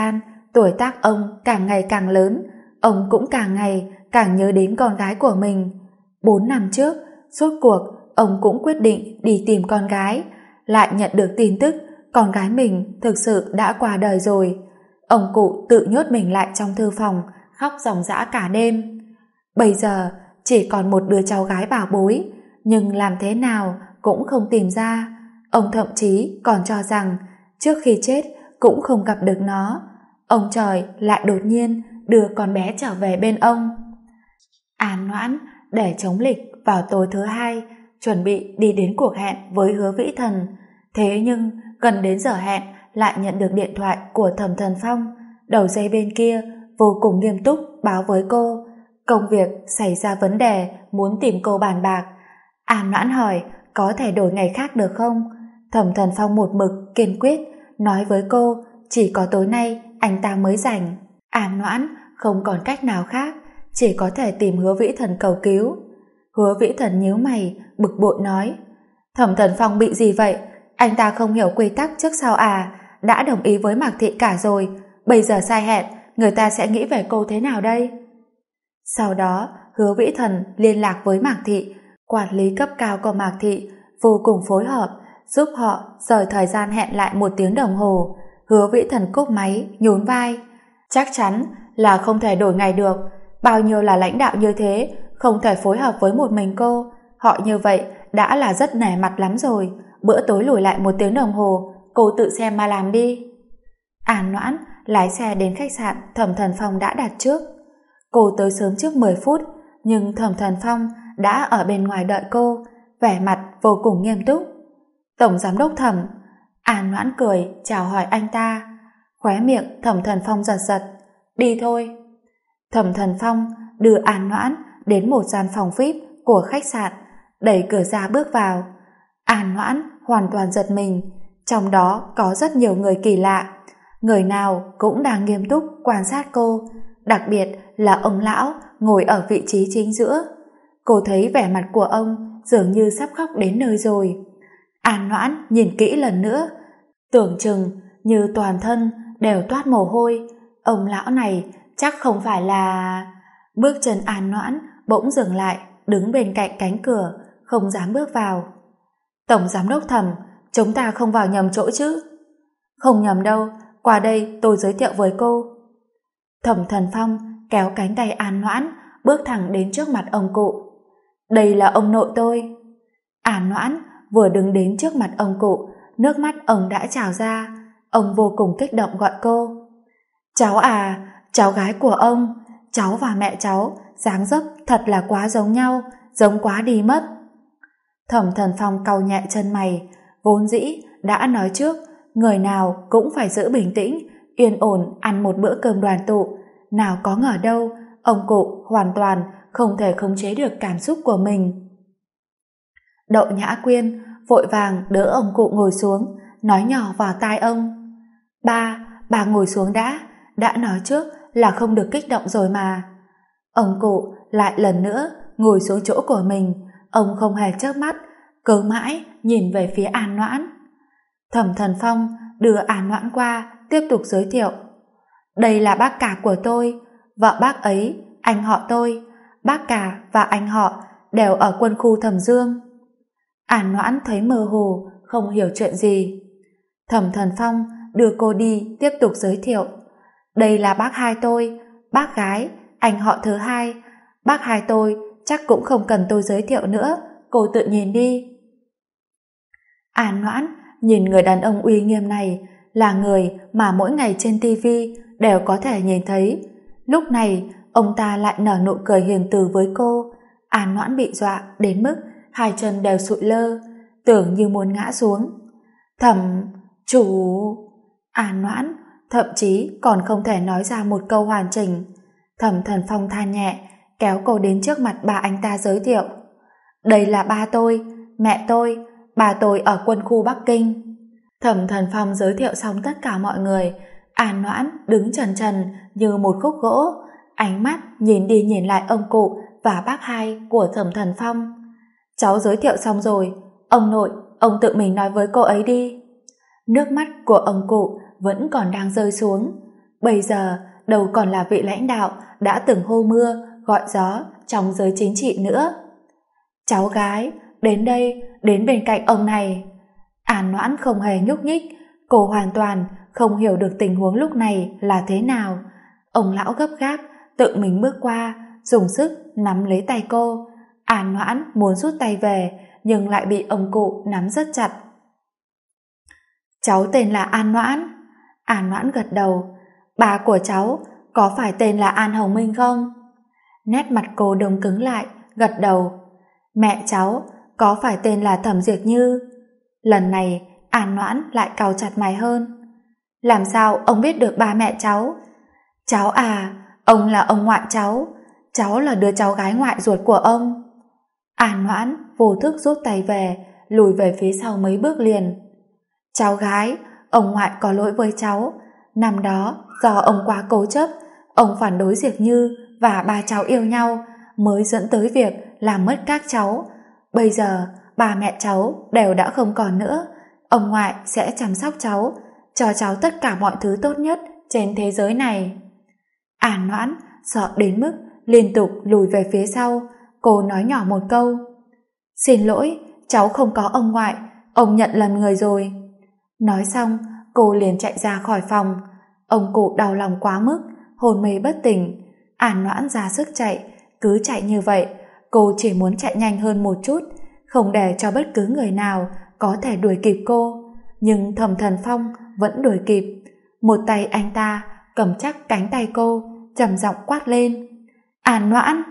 tuổi tác ông càng ngày càng lớn, ông cũng càng ngày càng nhớ đến con gái của mình. 4 năm trước, rốt cuộc ông cũng quyết định đi tìm con gái, lại nhận được tin tức con gái mình thực sự đã qua đời rồi. Ông cụ tự nhốt mình lại trong thư phòng, khóc ròng rã cả đêm. Bây giờ chỉ còn một đứa cháu gái bảo bối, nhưng làm thế nào cũng không tìm ra. Ông thậm chí còn cho rằng trước khi chết cũng không gặp được nó. Ông trời lại đột nhiên đưa con bé trở về bên ông. An Noãn để chống lịch vào tối thứ Hai, chuẩn bị đi đến cuộc hẹn với Hứa Vĩ Thần. Thế nhưng gần đến giờ hẹn lại nhận được điện thoại của Thẩm Thần Phong. Đầu dây bên kia vô cùng nghiêm túc báo với cô công việc xảy ra vấn đề, muốn tìm cô bàn bạc. An Noãn hỏi có thể đổi ngày khác được không? Thẩm Thần Phong một mực kiên quyết nói với cô chỉ có tối nay anh ta mới rảnh. An Noãn không còn cách nào khác, chỉ có thể tìm Hứa Vĩ Thần cầu cứu. Hứa Vĩ Thần nhíu mày bực bội nói, Thẩm Thần Phong bị gì vậy? Anh ta không hiểu quy tắc trước sau à? Đã đồng ý với Mạc Thị cả rồi, bây giờ sai hẹn, người ta sẽ nghĩ về cô thế nào đây? Sau đó Hứa Vĩ Thần liên lạc với Mạc Thị. Quản lý cấp cao của Mạc Thị vô cùng phối hợp, giúp họ rời thời gian hẹn lại 1 tiếng đồng hồ. Hứa Vĩ Thần cúp máy, nhún vai, chắc chắn là không thể đổi ngày được. Bao nhiêu là lãnh đạo như thế, không thể phối hợp với một mình cô. Họ như vậy đã là rất nể mặt lắm rồi. Bữa tối lùi lại 1 tiếng đồng hồ, cô tự xem mà làm đi. An Noãn lái xe đến khách sạn Thẩm Thần Phong đã đặt trước. Cô tới sớm trước 10 phút, nhưng Thẩm Thần Phong đã ở bên ngoài đợi cô, vẻ mặt vô cùng nghiêm túc. Tổng giám đốc Thẩm. An Noãn cười chào hỏi anh ta. Khóe miệng Thẩm Thần Phong giật giật. Đi thôi. Thẩm Thần Phong đưa An Noãn đến một gian phòng VIP của khách sạn, đẩy cửa ra bước vào. An Noãn hoàn toàn giật mình, trong đó có rất nhiều người kỳ lạ, người nào cũng đang nghiêm túc quan sát cô, đặc biệt là ông lão ngồi ở vị trí chính giữa. Cô thấy vẻ mặt của ông dường như sắp khóc đến nơi rồi. An Noãn nhìn kỹ lần nữa, tưởng chừng như toàn thân đều toát mồ hôi. Ông lão này chắc không phải là... Bước chân An Noãn bỗng dừng lại, đứng bên cạnh cánh cửa, không dám bước vào. Tổng giám đốc Thẩm, chúng ta không vào nhầm chỗ chứ? Không nhầm đâu, qua đây tôi giới thiệu với cô. Thẩm Thần Phong kéo cánh tay An Noãn, bước thẳng đến trước mặt ông cụ. Đây là ông nội tôi. An Noãn vừa đứng đến trước mặt ông cụ, nước mắt ông đã trào ra. Ông vô cùng kích động gọi cô. Cháu à, cháu gái của ông. Cháu và mẹ cháu dáng dấp thật là quá giống nhau, giống quá đi mất. Thẩm Thần Phong cau nhẹ chân mày, vốn dĩ đã nói trước người nào cũng phải giữ bình tĩnh, yên ổn ăn một bữa cơm đoàn tụ. Nào có ngờ đâu ông cụ hoàn toàn không thể khống chế được cảm xúc của mình. Đậu Nhã Quyên vội vàng đỡ ông cụ ngồi xuống, nói nhỏ vào tai ông. Bà ngồi xuống đã nói trước là không được kích động rồi mà. Ông cụ lại lần nữa ngồi xuống chỗ của mình, ông không hề chớp mắt, cứ mãi nhìn về phía An Noãn. Thẩm Thần Phong đưa An Noãn qua, tiếp tục giới thiệu. Đây là bác cả của tôi, vợ bác ấy, anh họ tôi. Bác cả và anh họ đều ở quân khu Thẩm Dương. An Noãn thấy mơ hồ, không hiểu chuyện gì. Thẩm Thần Phong đưa cô đi, tiếp tục giới thiệu. Đây là bác hai tôi, bác gái, anh họ thứ hai. Bác hai tôi chắc cũng không cần tôi giới thiệu nữa, cô tự nhìn đi. An Noãn nhìn người đàn ông uy nghiêm này, là người mà mỗi ngày trên TV đều có thể nhìn thấy. Lúc này ông ta lại nở nụ cười hiền từ với cô. An Noãn bị dọa đến mức hai chân đều sụi lơ, tưởng như muốn ngã xuống. Thẩm chủ... An Noãn thậm chí còn không thể nói ra một câu hoàn chỉnh. Thẩm Thần Phong than nhẹ, kéo cô đến trước mặt bà anh ta giới thiệu. Đây là ba tôi, mẹ tôi, bà tôi ở quân khu Bắc Kinh. Thẩm Thần Phong giới thiệu xong tất cả mọi người. An Noãn đứng chần chần như một khúc gỗ, ánh mắt nhìn đi nhìn lại ông cụ và bác hai của Thẩm Thần Phong. Cháu giới thiệu xong rồi, ông nội, ông tự mình nói với cô ấy đi. Nước mắt của ông cụ vẫn còn đang rơi xuống. Bây giờ đâu còn là vị lãnh đạo đã từng hô mưa gọi gió trong giới chính trị nữa. Cháu gái, đến đây, đến bên cạnh ông này. An Noãn không hề nhúc nhích, cô hoàn toàn không hiểu được tình huống lúc này là thế nào. Ông lão gấp gáp tự mình bước qua, dùng sức nắm lấy tay cô. An Noãn muốn rút tay về nhưng lại bị ông cụ nắm rất chặt. Cháu tên là An Noãn. An Noãn gật đầu. Bà của cháu có phải tên là An Hồng Minh không? Nét mặt cô đông cứng lại, gật đầu. Mẹ cháu có phải tên là Thẩm Diệt Như? Lần này An Noãn lại cau chặt mày hơn. Làm sao ông biết được ba mẹ cháu? Cháu à, ông là ông ngoại cháu là đứa cháu gái ngoại ruột của ông. An Noãn vô thức rút tay về, lùi về phía sau mấy bước liền. Cháu gái, ông ngoại có lỗi với cháu. Năm đó do ông quá cố chấp, ông phản đối Diệt Như và ba cháu yêu nhau, mới dẫn tới việc làm mất các cháu. Bây giờ ba mẹ cháu đều đã không còn nữa, ông ngoại sẽ chăm sóc cháu, cho cháu tất cả mọi thứ tốt nhất trên thế giới này. An Noãn sợ đến mức liên tục lùi về phía sau. Cô nói nhỏ một câu. Xin lỗi, cháu không có ông ngoại, ông nhận lầm người rồi. Nói xong cô liền chạy ra khỏi phòng. Ông cụ đau lòng quá mức, hôn mê bất tỉnh. An Noãn ra sức chạy, cứ chạy như vậy cô chỉ muốn chạy nhanh hơn một chút, không để cho bất cứ người nào có thể đuổi kịp cô. Nhưng Thẩm Thần Phong vẫn đuổi kịp. Một tay anh ta cầm chắc cánh tay cô, trầm giọng quát lên. An Noãn!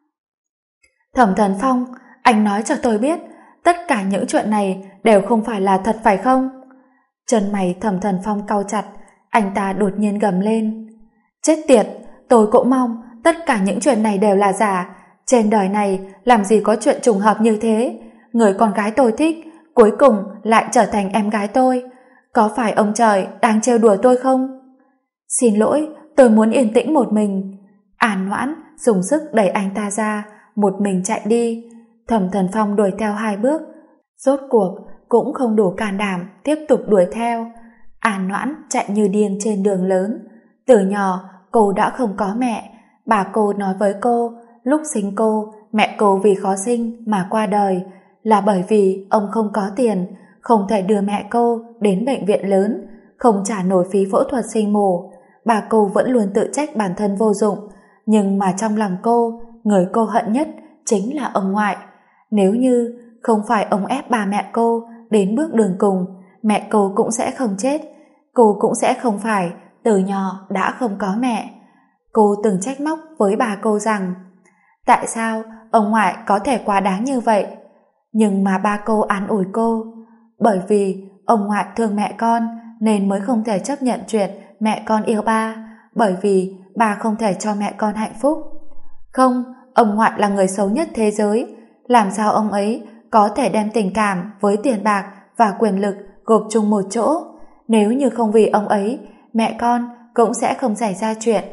Thẩm Thần Phong, anh nói cho tôi biết tất cả những chuyện này đều không phải là thật phải không? Chân mày Thẩm Thần Phong cau chặt, anh ta đột nhiên gầm lên. Chết tiệt, tôi cũng mong tất cả những chuyện này đều là giả. Trên đời này làm gì có chuyện trùng hợp như thế. Người con gái tôi thích cuối cùng lại trở thành em gái tôi. Có phải ông trời đang trêu đùa tôi không? Xin lỗi, tôi muốn yên tĩnh một mình. An Noãn dùng sức đẩy anh ta ra, một mình chạy đi. Thẩm Thần Phong đuổi theo 2 bước, rốt cuộc cũng không đủ can đảm tiếp tục đuổi theo. An Noãn chạy như điên trên đường lớn. Từ nhỏ cô đã không có mẹ. Bà cô nói với cô, lúc sinh cô, mẹ cô vì khó sinh mà qua đời, là bởi vì ông không có tiền, không thể đưa mẹ cô đến bệnh viện lớn, không trả nổi phí phẫu thuật sinh mổ. Bà cô vẫn luôn tự trách bản thân vô dụng, nhưng mà trong lòng cô, người cô hận nhất chính là ông ngoại. Nếu như không phải ông ép bà mẹ cô đến bước đường cùng, mẹ cô cũng sẽ không chết, cô cũng sẽ không phải từ nhỏ đã không có mẹ. Cô từng trách móc với bà cô rằng tại sao ông ngoại có thể quá đáng như vậy, nhưng mà ba cô an ủi cô, bởi vì ông ngoại thương mẹ con nên mới không thể chấp nhận chuyện mẹ con yêu ba, bởi vì ba không thể cho mẹ con hạnh phúc. Không, ông ngoại là người xấu nhất thế giới, làm sao ông ấy có thể đem tình cảm với tiền bạc và quyền lực gộp chung một chỗ. Nếu như không vì ông ấy, mẹ con cũng sẽ không xảy ra chuyện.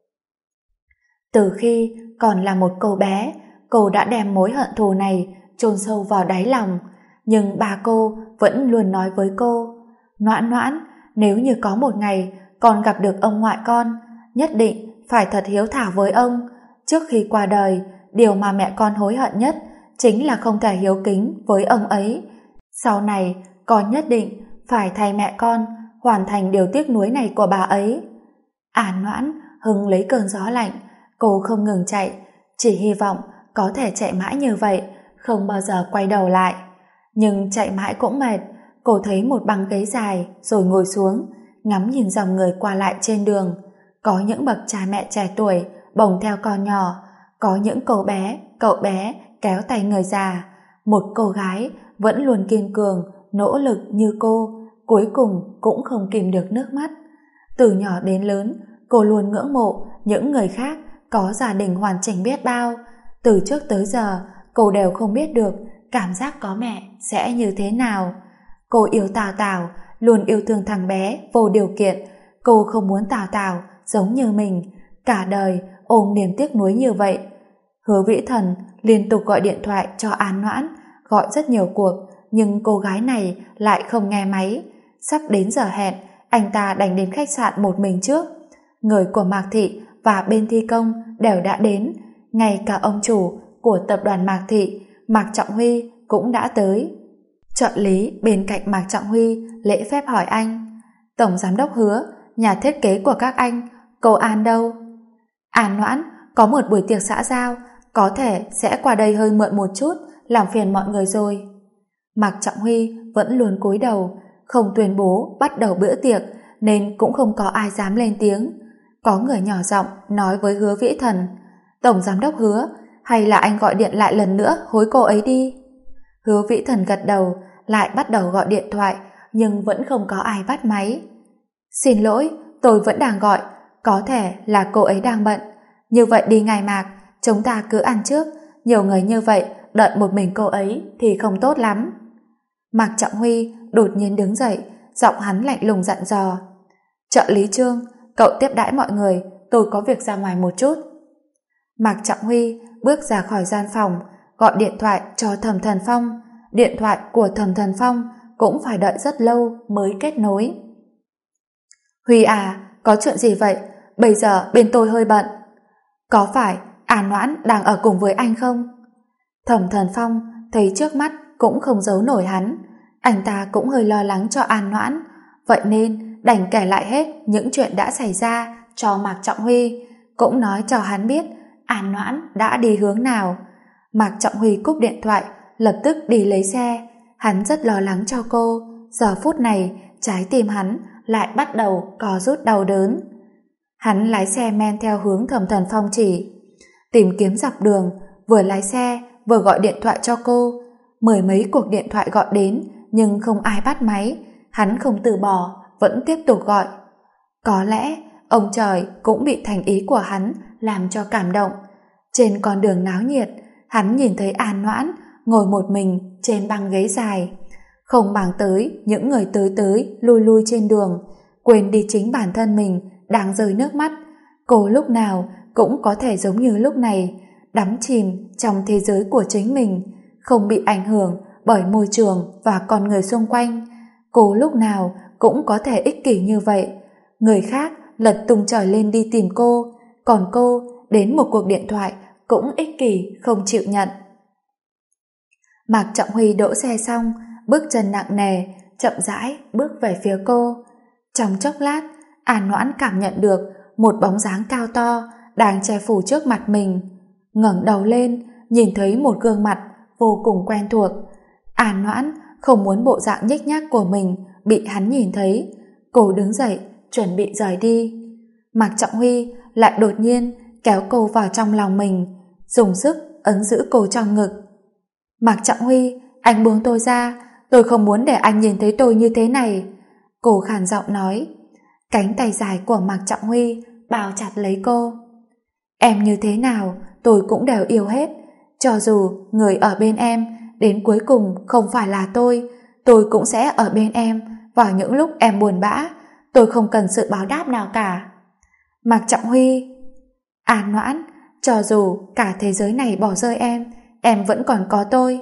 Từ khi còn là một cô bé, cô đã đem mối hận thù này chôn sâu vào đáy lòng, nhưng bà cô vẫn luôn nói với cô, Noãn Noãn, nếu như có một ngày con gặp được ông ngoại con, nhất định phải thật hiếu thảo với ông. Trước khi qua đời, điều mà mẹ con hối hận nhất chính là không thể hiếu kính với ông ấy. Sau này, con nhất định phải thay mẹ con hoàn thành điều tiếc nuối này của bà ấy. An Noãn hứng lấy cơn gió lạnh, cô không ngừng chạy, chỉ hy vọng có thể chạy mãi như vậy, không bao giờ quay đầu lại. Nhưng chạy mãi cũng mệt, cô thấy một băng ghế dài rồi ngồi xuống, ngắm nhìn dòng người qua lại trên đường. Có những bậc cha mẹ trẻ tuổi bồng theo con nhỏ, có những cô bé, cậu bé kéo tay người già. Một cô gái vẫn luôn kiên cường, nỗ lực như cô, cuối cùng cũng không kìm được nước mắt. Từ nhỏ đến lớn, cô luôn ngưỡng mộ những người khác có gia đình hoàn chỉnh biết bao. Từ trước tới giờ, cô đều không biết được cảm giác có mẹ sẽ như thế nào. Cô yêu Tào Tào, luôn yêu thương thằng bé vô điều kiện. Cô không muốn Tào Tào giống như mình, cả đời ôm niềm tiếc nuối như vậy. Hứa Vĩ Thần liên tục gọi điện thoại cho An Noãn, gọi rất nhiều cuộc, nhưng cô gái này lại không nghe máy. Sắp đến giờ hẹn, anh ta đành đến khách sạn một mình trước. Người của Mạc Thị và bên thi công đều đã đến, ngay cả ông chủ của tập đoàn Mạc Thị, Mạc Trọng Huy cũng đã tới. Trợ lý bên cạnh Mạc Trọng Huy lễ phép hỏi anh: Tổng giám đốc Hứa, nhà thiết kế của các anh, cô An đâu? An Noãn có một buổi tiệc xã giao, có thể sẽ qua đây hơi muộn một chút, làm phiền mọi người rồi. Mạc Trọng Huy vẫn luôn cúi đầu, không tuyên bố bắt đầu bữa tiệc nên cũng không có ai dám lên tiếng. Có người nhỏ giọng nói với Hứa Vĩ Thần: Tổng giám đốc Hứa, hay là anh gọi điện lại lần nữa hối cô ấy đi. Hứa Vĩ Thần gật đầu, lại bắt đầu gọi điện thoại, nhưng vẫn không có ai bắt máy. Xin lỗi, tôi vẫn đang gọi, có thể là cô ấy đang bận. Như vậy đi ngài Mạc, chúng ta cứ ăn trước, nhiều người như vậy đợi một mình cô ấy thì không tốt lắm. Mạc Trọng Huy đột nhiên đứng dậy, giọng hắn lạnh lùng dặn dò: Trợ lý Trương, cậu tiếp đãi mọi người, tôi có việc ra ngoài một chút. Mạc Trọng Huy bước ra khỏi gian phòng, gọi điện thoại cho Thẩm Thần Phong. Điện thoại của Thẩm Thần Phong cũng phải đợi rất lâu mới kết nối. Huy à, có chuyện gì vậy? Bây giờ bên tôi hơi bận. Có phải An Noãn đang ở cùng với anh không? Thẩm Thần Phong thấy trước mắt cũng không giấu nổi hắn. Anh ta cũng hơi lo lắng cho An Noãn, vậy nên đành kể lại hết những chuyện đã xảy ra cho Mạc Trọng Huy, cũng nói cho hắn biết An Noãn đã đi hướng nào. Mạc Trọng Huy cúp điện thoại, lập tức đi lấy xe. Hắn rất lo lắng cho cô. Giờ phút này trái tim hắn lại bắt đầu co rút đau đớn. Hắn lái xe men theo hướng Thẩm Thần Phong chỉ, tìm kiếm dọc đường, vừa lái xe vừa gọi điện thoại cho cô. Mười mấy cuộc điện thoại gọi đến nhưng không ai bắt máy. Hắn không từ bỏ, vẫn tiếp tục gọi. Có lẽ ông trời cũng bị thành ý của hắn làm cho cảm động. Trên con đường náo nhiệt, hắn nhìn thấy An Noãn ngồi một mình trên băng ghế dài, không màng tới những người tới tới lui lui trên đường, quên đi chính bản thân mình đang rơi nước mắt. Cô lúc nào cũng có thể giống như lúc này, đắm chìm trong thế giới của chính mình, không bị ảnh hưởng bởi môi trường và con người xung quanh. Cô lúc nào cũng có thể ích kỷ như vậy. Người khác lật tung trời lên đi tìm cô, còn cô đến một cuộc điện thoại cũng ích kỷ không chịu nhận. Mạc Trọng Huy đỗ xe xong, bước chân nặng nề, chậm rãi bước về phía cô. Trong chốc lát, An Noãn cảm nhận được một bóng dáng cao to đang che phủ trước mặt mình. Ngẩng đầu lên, nhìn thấy một gương mặt vô cùng quen thuộc. An Noãn không muốn bộ dạng nhếch nhác của mình bị hắn nhìn thấy. Cô đứng dậy, chuẩn bị rời đi. Mạc Trọng Huy lại đột nhiên kéo cô vào trong lòng mình, dùng sức ấn giữ cô trong ngực. Mạc Trọng Huy, anh buông tôi ra, tôi không muốn để anh nhìn thấy tôi như thế này. Cô khàn giọng nói. Cánh tay dài của Mạc Trọng Huy bao chặt lấy cô. Em như thế nào tôi cũng đều yêu hết, cho dù người ở bên em đến cuối cùng không phải là tôi cũng sẽ ở bên em vào những lúc em buồn bã. Tôi không cần sự báo đáp nào cả. Mạc Trọng Huy. An Noãn, cho dù cả thế giới này bỏ rơi em vẫn còn có tôi.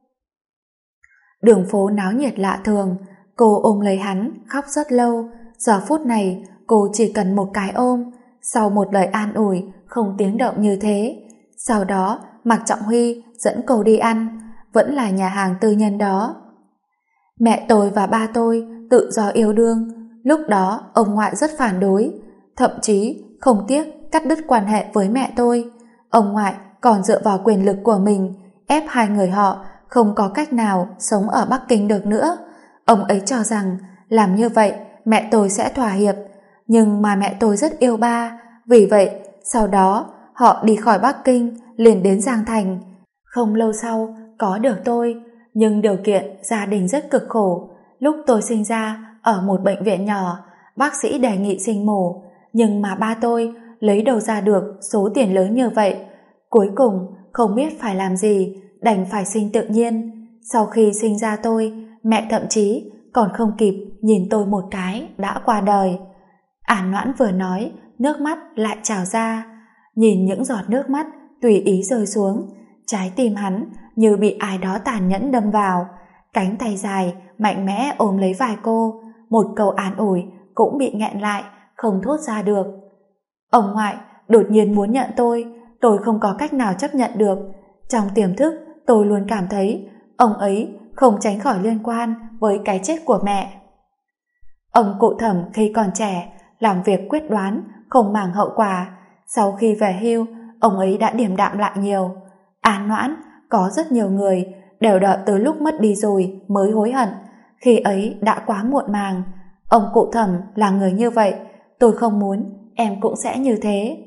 Đường phố náo nhiệt lạ thường, cô ôm lấy hắn khóc rất lâu. Giờ phút này cô chỉ cần một cái ôm, sau một lời an ủi không tiếng động như thế. Sau đó Mạc Trọng Huy dẫn cô đi ăn, vẫn là nhà hàng tư nhân đó. Mẹ tôi và ba tôi tự do yêu đương, lúc đó ông ngoại rất phản đối, thậm chí không tiếc cắt đứt quan hệ với mẹ tôi. Ông ngoại còn dựa vào quyền lực của mình ép hai người họ không có cách nào sống ở Bắc Kinh được nữa. Ông ấy cho rằng làm như vậy mẹ tôi sẽ thỏa hiệp, nhưng mà mẹ tôi rất yêu ba, vì vậy sau đó họ đi khỏi Bắc Kinh liền đến Giang Thành. Không lâu sau có được tôi, nhưng điều kiện gia đình rất cực khổ. Lúc tôi sinh ra ở một bệnh viện nhỏ, bác sĩ đề nghị sinh mổ, nhưng mà ba tôi lấy đâu ra được số tiền lớn như vậy. Cuối cùng không biết phải làm gì, đành phải sinh tự nhiên. Sau khi sinh ra tôi, mẹ thậm chí còn không kịp nhìn tôi một cái đã qua đời. An Noãn vừa nói, nước mắt lại trào ra. Nhìn những giọt nước mắt tùy ý rơi xuống, trái tim hắn như bị ai đó tàn nhẫn đâm vào. Cánh tay dài mạnh mẽ ôm lấy vai cô, một câu an ủi cũng bị nghẹn lại, không thốt ra được. Ông ngoại đột nhiên muốn nhận tôi không có cách nào chấp nhận được. Trong tiềm thức tôi luôn cảm thấy ông ấy không tránh khỏi liên quan với cái chết của mẹ. Ông cụ Thẩm khi còn trẻ làm việc quyết đoán, không màng hậu quả. Sau khi về hưu, ông ấy đã điềm đạm lại nhiều. An Noãn, có rất nhiều người đều đợi tới lúc mất đi rồi mới hối hận, khi ấy đã quá muộn màng. Ông cụ Thẩm là người như vậy, tôi không muốn em cũng sẽ như thế.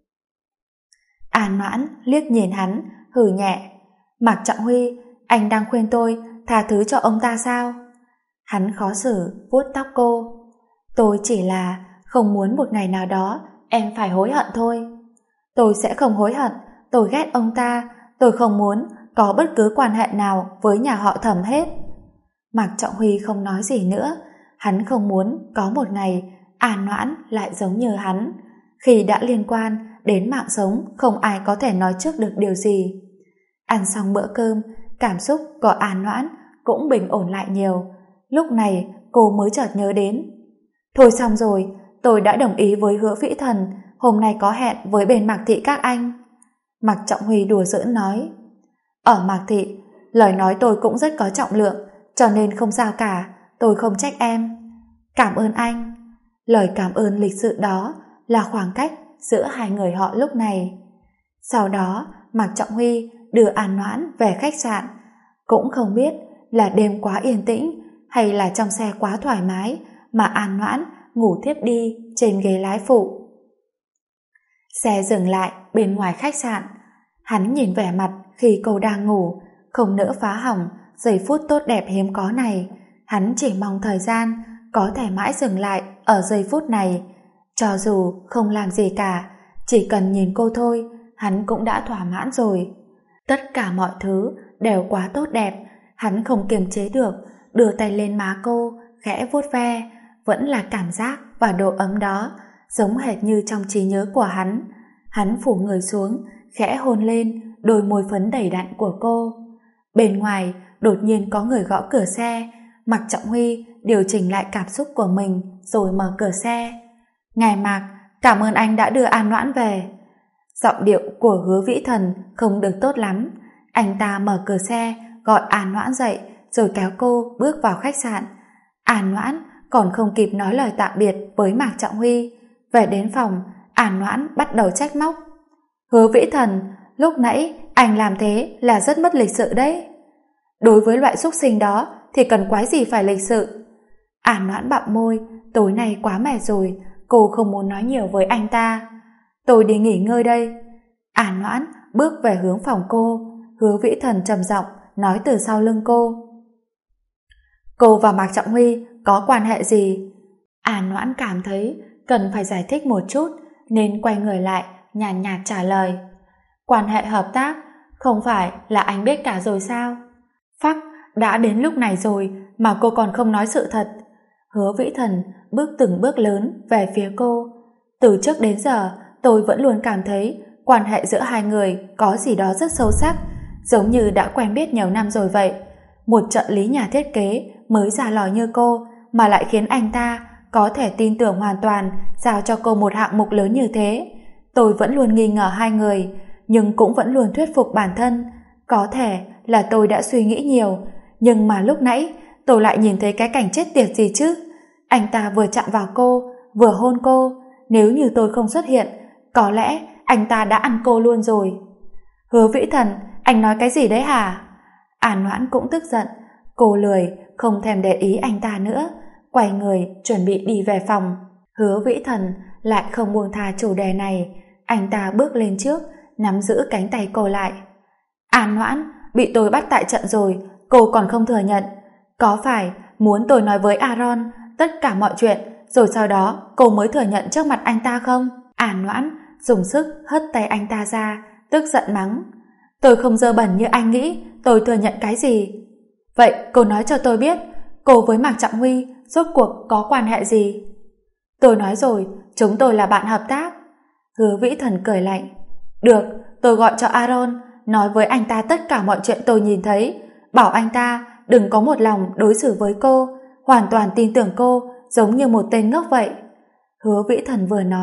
An Noãn liếc nhìn hắn, hừ nhẹ. Mạc Trọng Huy, anh đang khuyên tôi tha thứ cho ông ta sao? Hắn khó xử vuốt tóc cô. Tôi chỉ là không muốn một ngày nào đó em phải hối hận thôi. Tôi sẽ không hối hận, tôi ghét ông ta, tôi không muốn có bất cứ quan hệ nào với nhà họ Thẩm hết. Mạc Trọng Huy không nói gì nữa, hắn không muốn có một ngày An Noãn lại giống như hắn. Khi đã liên quan đến mạng sống, không ai có thể nói trước được điều gì. Ăn xong bữa cơm, cảm xúc của An Noãn cũng bình ổn lại nhiều. Lúc này cô mới chợt nhớ đến. Thôi xong rồi, tôi đã đồng ý với Hứa Vĩ Thần, hôm nay có hẹn với bên Mạc Thị các anh. Mạc Trọng Huy đùa giỡn nói. Ở Mạc Thị, lời nói tôi cũng rất có trọng lượng, cho nên không sao cả, tôi không trách em. Cảm ơn anh. Lời cảm ơn lịch sự đó là khoảng cách giữa hai người họ lúc này. Sau đó, Mạc Trọng Huy đưa An Noãn về khách sạn. Cũng không biết là đêm quá yên tĩnh hay là trong xe quá thoải mái mà An Noãn ngủ thiếp đi trên ghế lái phụ. Xe dừng lại bên ngoài khách sạn. Hắn nhìn vẻ mặt khi cô đang ngủ, không nỡ phá hỏng giây phút tốt đẹp hiếm có này. Hắn chỉ mong thời gian có thể mãi dừng lại ở giây phút này. Cho dù không làm gì cả, chỉ cần nhìn cô thôi, hắn cũng đã thỏa mãn rồi. Tất cả mọi thứ đều quá tốt đẹp. Hắn không kiềm chế được, đưa tay lên má cô, khẽ vuốt ve. Vẫn là cảm giác và độ ấm đó, giống hệt như trong trí nhớ của hắn. Hắn phủ người xuống, khẽ hôn lên đôi môi phấn đầy đặn của cô. Bên ngoài đột nhiên có người gõ cửa xe. Mạc Trọng Huy điều chỉnh lại cảm xúc của mình rồi mở cửa xe. Ngài Mạc, cảm ơn anh đã đưa An Noãn về. Giọng điệu của Hứa Vĩ Thần không được tốt lắm. Anh ta mở cửa xe gọi An Noãn dậy rồi kéo cô bước vào khách sạn. An Noãn còn không kịp nói lời tạm biệt với Mạc Trọng Huy. Về đến phòng, An Noãn bắt đầu trách móc. Hứa Vĩ Thần, lúc nãy anh làm thế là rất mất lịch sự đấy. Đối với loại súc sinh đó thì cần quái gì phải lịch sự. An Noãn bặm môi, tối nay quá mệt rồi, cô không muốn nói nhiều với anh ta. Tôi đi nghỉ ngơi đây. An Noãn bước về hướng phòng cô. Hứa Vĩ Thần trầm giọng nói từ sau lưng cô. Cô và Mạc Trọng Huy có quan hệ gì? An Noãn cảm thấy cần phải giải thích một chút nên quay người lại nhàn nhạt trả lời. Quan hệ hợp tác, không phải là anh biết cả rồi sao? Phắc, đã đến lúc này rồi mà cô còn không nói sự thật. Hứa Vĩ Thần bước từng bước lớn về phía cô. Từ trước đến giờ tôi vẫn luôn cảm thấy quan hệ giữa hai người có gì đó rất sâu sắc, giống như đã quen biết nhiều năm rồi vậy. Một trợ lý nhà thiết kế mới ra lò như cô mà lại khiến anh ta có thể tin tưởng hoàn toàn giao cho cô một hạng mục lớn như thế. Tôi vẫn luôn nghi ngờ hai người, nhưng cũng vẫn luôn thuyết phục bản thân. Có thể là tôi đã suy nghĩ nhiều, nhưng mà lúc nãy tôi lại nhìn thấy cái cảnh chết tiệt gì chứ. Anh ta vừa chạm vào cô, vừa hôn cô. Nếu như tôi không xuất hiện, có lẽ anh ta đã ăn cô luôn rồi. Hứa Vĩ Thần, anh nói cái gì đấy hả? An Noãn cũng tức giận. Cô lười, không thèm để ý anh ta nữa, quay người chuẩn bị đi về phòng. Hứa Vĩ Thần lại không buông tha chủ đề này. Anh ta bước lên trước, nắm giữ cánh tay cô lại. An Noãn, bị tôi bắt tại trận rồi, cô còn không thừa nhận. Có phải muốn tôi nói với Aaron tất cả mọi chuyện, rồi sau đó cô mới thừa nhận trước mặt anh ta không? An Noãn dùng sức hất tay anh ta ra, tức giận mắng. Tôi không dơ bẩn như anh nghĩ, tôi thừa nhận cái gì? Vậy cô nói cho tôi biết, cô với Mạc Trọng Huy rốt cuộc có quan hệ gì? Tôi nói rồi, chúng tôi là bạn hợp tác. Hứa Vĩ Thần cười lạnh. Được, tôi gọi cho Aaron, nói với anh ta tất cả mọi chuyện tôi nhìn thấy, bảo anh ta đừng có một lòng đối xử với cô, hoàn toàn tin tưởng cô giống như một tên ngốc vậy. Hứa Vĩ Thần vừa nói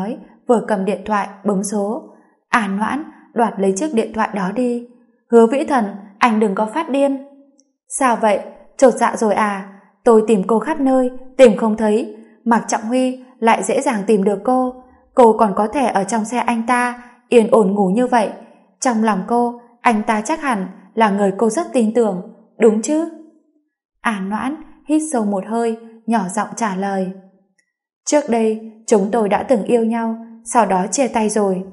vừa cầm điện thoại bấm số. An Noãn, đoạt lấy chiếc điện thoại đó đi. Hứa Vĩ Thần, anh đừng có phát điên. Sao vậy? Chột dạ rồi à? Tôi tìm cô khắp nơi, tìm không thấy. Mạc Trọng Huy lại dễ dàng tìm được cô. Cô còn có thể ở trong xe anh ta, yên ổn ngủ như vậy. Trong lòng cô, anh ta chắc hẳn là người cô rất tin tưởng, đúng chứ? An Noãn hít sâu một hơi, nhỏ giọng trả lời. Trước đây, chúng tôi đã từng yêu nhau, sau đó chia tay rồi.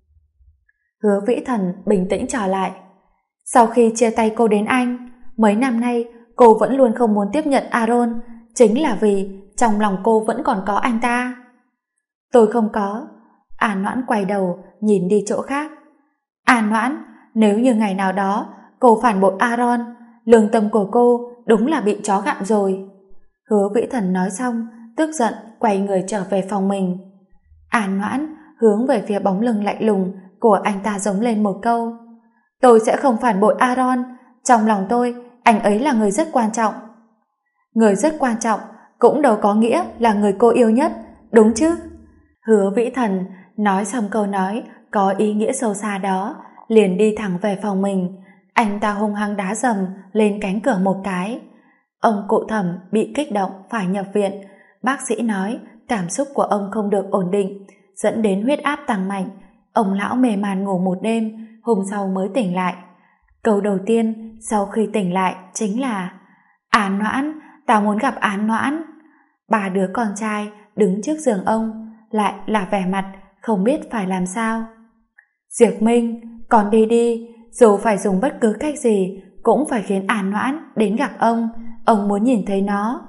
Hứa Vĩ Thần bình tĩnh trở lại. Sau khi chia tay cô đến Anh, mấy năm nay cô vẫn luôn không muốn tiếp nhận Aaron, chính là vì trong lòng cô vẫn còn có anh ta. Tôi không có. An Noãn quay đầu nhìn đi chỗ khác. An Noãn, nếu như ngày nào đó cô phản bội Aaron, lương tâm của cô đúng là bị chó gặm rồi. Hứa Vĩ Thần nói xong, tức giận quay người trở về phòng mình. An Noãn hướng về phía bóng lưng lạnh lùng của anh ta giống lên một câu. Tôi sẽ không phản bội Aaron, trong lòng tôi anh ấy là người rất quan trọng. Người rất quan trọng cũng đâu có nghĩa là người cô yêu nhất, đúng chứ? Hứa Vĩ Thần nói xong câu nói có ý nghĩa sâu xa đó, liền đi thẳng về phòng mình. Anh ta hung hăng đá dầm lên cánh cửa một cái. Ông cụ Thẩm bị kích động phải nhập viện. Bác sĩ nói cảm xúc của ông không được ổn định, dẫn đến huyết áp tăng mạnh. Ông lão mê man ngủ một đêm, hôm sau mới tỉnh lại. Câu đầu tiên sau khi tỉnh lại chính là An Noãn, tao muốn gặp An Noãn. Ba đứa con trai đứng trước giường ông, lại là vẻ mặt không biết phải làm sao. Diệp Minh, con đi đi, dù phải dùng bất cứ cách gì cũng phải khiến An Noãn đến gặp ông muốn nhìn thấy nó.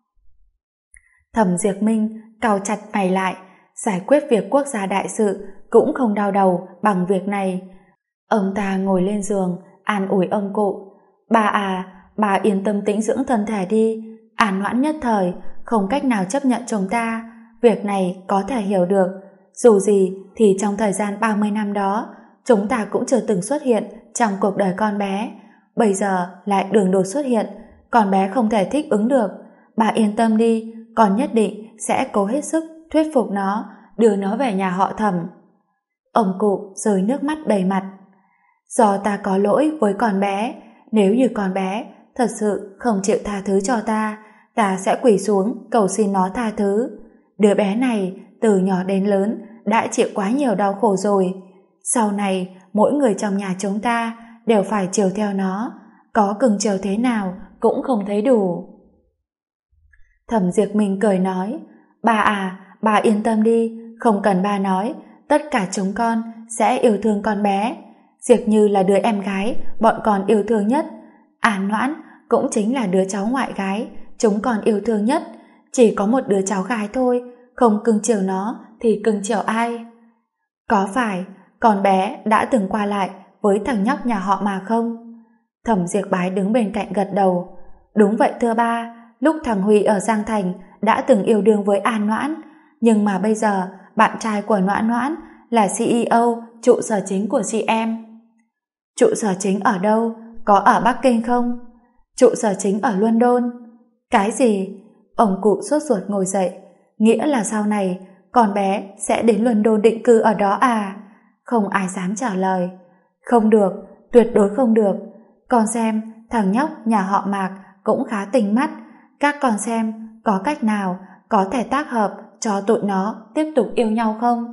Thẩm Diệp Minh cau chặt mày lại, giải quyết việc quốc gia đại sự cũng không đau đầu bằng việc này. Ông ta ngồi lên giường an ủi ông cụ. Bà à, bà yên tâm tĩnh dưỡng thân thể đi. An Noãn nhất thời không cách nào chấp nhận chúng ta, việc này có thể hiểu được. Dù gì thì trong thời gian 30 năm đó chúng ta cũng chưa từng xuất hiện trong cuộc đời con bé, bây giờ lại đường đột xuất hiện, con bé không thể thích ứng được. Bà yên tâm đi, con nhất định sẽ cố hết sức thuyết phục nó, đưa nó về nhà họ Thẩm. Ông cụ rơi nước mắt đầy mặt. Do ta có lỗi với con bé, nếu như con bé thật sự không chịu tha thứ cho ta sẽ quỳ xuống cầu xin nó tha thứ. Đứa bé này từ nhỏ đến lớn đã chịu quá nhiều đau khổ rồi, sau này mỗi người trong nhà chúng ta đều phải chiều theo nó, có cưng chiều thế nào cũng không thấy đủ. Thẩm Diệp Minh cười nói, bà à, bà yên tâm đi, không cần bà nói, tất cả chúng con sẽ yêu thương con bé. Diệp Như là đứa em gái bọn con yêu thương nhất, An Noãn cũng chính là đứa cháu ngoại gái chúng con yêu thương nhất. Chỉ có một đứa cháu gái thôi, không cưng chiều nó thì cưng chiều ai? Có phải con bé đã từng qua lại với thằng nhóc nhà họ mà không? Thẩm Diệp Bái đứng bên cạnh gật đầu. Đúng vậy thưa ba, lúc thằng Huy ở Giang Thành đã từng yêu đương với An Noãn, nhưng mà bây giờ bạn trai của Noãn Noãn là CEO trụ sở chính của chị em. Trụ sở chính ở đâu? Có ở Bắc Kinh không? Trụ sở chính ở London. Cái gì? Ông cụ sốt ruột ngồi dậy. Nghĩa là sau này con bé sẽ đến London định cư ở đó à? Không ai dám trả lời. Không được, tuyệt đối không được. Con xem thằng nhóc nhà họ Mạc cũng khá tinh mắt, các con xem có cách nào có thể tác hợp cho tụi nó tiếp tục yêu nhau không?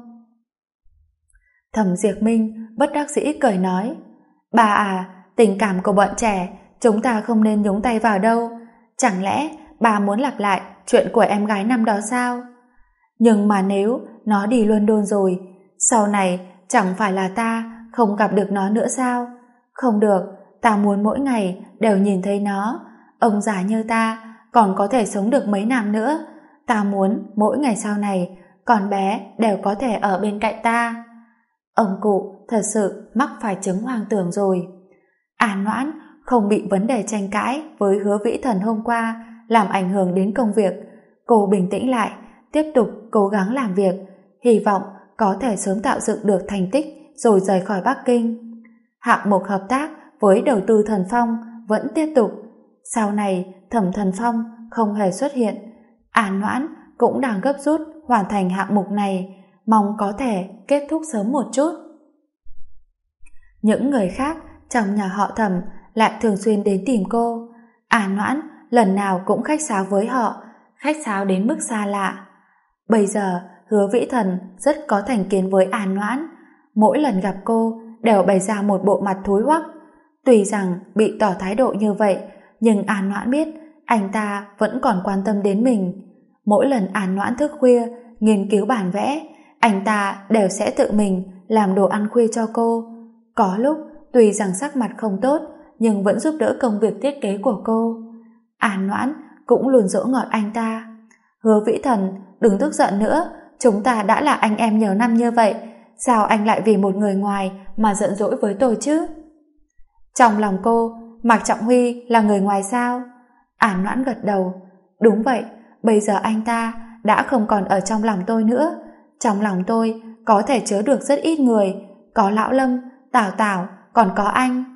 Thẩm Diệp Minh bất đắc dĩ cười nói, bà à, tình cảm của bọn trẻ chúng ta không nên nhúng tay vào đâu. Chẳng lẽ bà muốn lặp lại chuyện của em gái năm đó sao? Nhưng mà nếu nó đi London rồi, sau này chẳng phải là ta không gặp được nó nữa sao? Không được, ta muốn mỗi ngày đều nhìn thấy nó. Ông già như ta còn có thể sống được mấy năm nữa. Ta muốn mỗi ngày sau này con bé đều có thể ở bên cạnh ta. Ông cụ thật sự mắc phải chứng hoang tưởng rồi. An Noãn không bị vấn đề tranh cãi với Hứa Vĩ Thần hôm qua làm ảnh hưởng đến công việc. Cô bình tĩnh lại, tiếp tục cố gắng làm việc, hy vọng có thể sớm tạo dựng được thành tích rồi rời khỏi Bắc Kinh. Hạng mục hợp tác với đầu tư Thần Phong vẫn tiếp tục. Sau này Thẩm Thần Phong không hề xuất hiện, An Noãn cũng đang gấp rút hoàn thành hạng mục này. mong có thể kết thúc sớm một chút. Những người khác trong nhà họ Thẩm lại thường xuyên đến tìm cô. An Noãn lần nào cũng khách sáo với họ, khách sáo đến mức xa lạ. Bây giờ Hứa Vĩ Thần rất có thành kiến với An Noãn, mỗi lần gặp cô đều bày ra một bộ mặt thối hoắc. Tuy rằng bị tỏ thái độ như vậy, nhưng An Noãn biết anh ta vẫn còn quan tâm đến mình. Mỗi lần An Noãn thức khuya nghiên cứu bản vẽ, anh ta đều sẽ tự mình làm đồ ăn khuya cho cô. Có lúc tuy rằng sắc mặt không tốt, nhưng vẫn giúp đỡ công việc thiết kế của cô. An Noãn cũng luôn dỗ ngọt anh ta. Hứa Vĩ Thần, đừng tức giận nữa, chúng ta đã là anh em nhiều năm như vậy, sao anh lại vì một người ngoài mà giận dỗi với tôi chứ? Trong lòng cô, Mạc Trọng Huy là người ngoài sao? An Noãn gật đầu. Đúng vậy, bây giờ anh ta đã không còn ở trong lòng tôi nữa. Trong lòng tôi có thể chứa được rất ít người, có Lão Lâm, Tào Tào, còn có anh.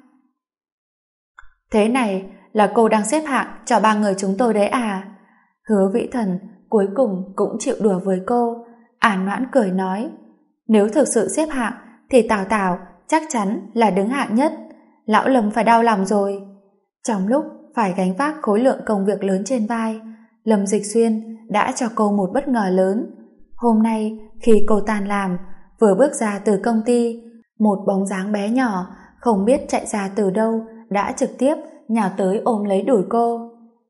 Thế này là cô đang xếp hạng cho ba người chúng tôi đấy à? Hứa Vĩ Thần cuối cùng cũng chịu đùa với cô. An Noãn cười nói, nếu thực sự xếp hạng thì Tào Tào chắc chắn là đứng hạng nhất. Lão Lâm phải đau lòng rồi. Trong lúc phải gánh vác khối lượng công việc lớn trên vai, Lâm Dịch Xuyên đã cho cô một bất ngờ lớn. Hôm nay khi cô tan làm, vừa bước ra từ công ty, một bóng dáng bé nhỏ không biết chạy ra từ đâu đã trực tiếp nhào tới ôm lấy đùi cô.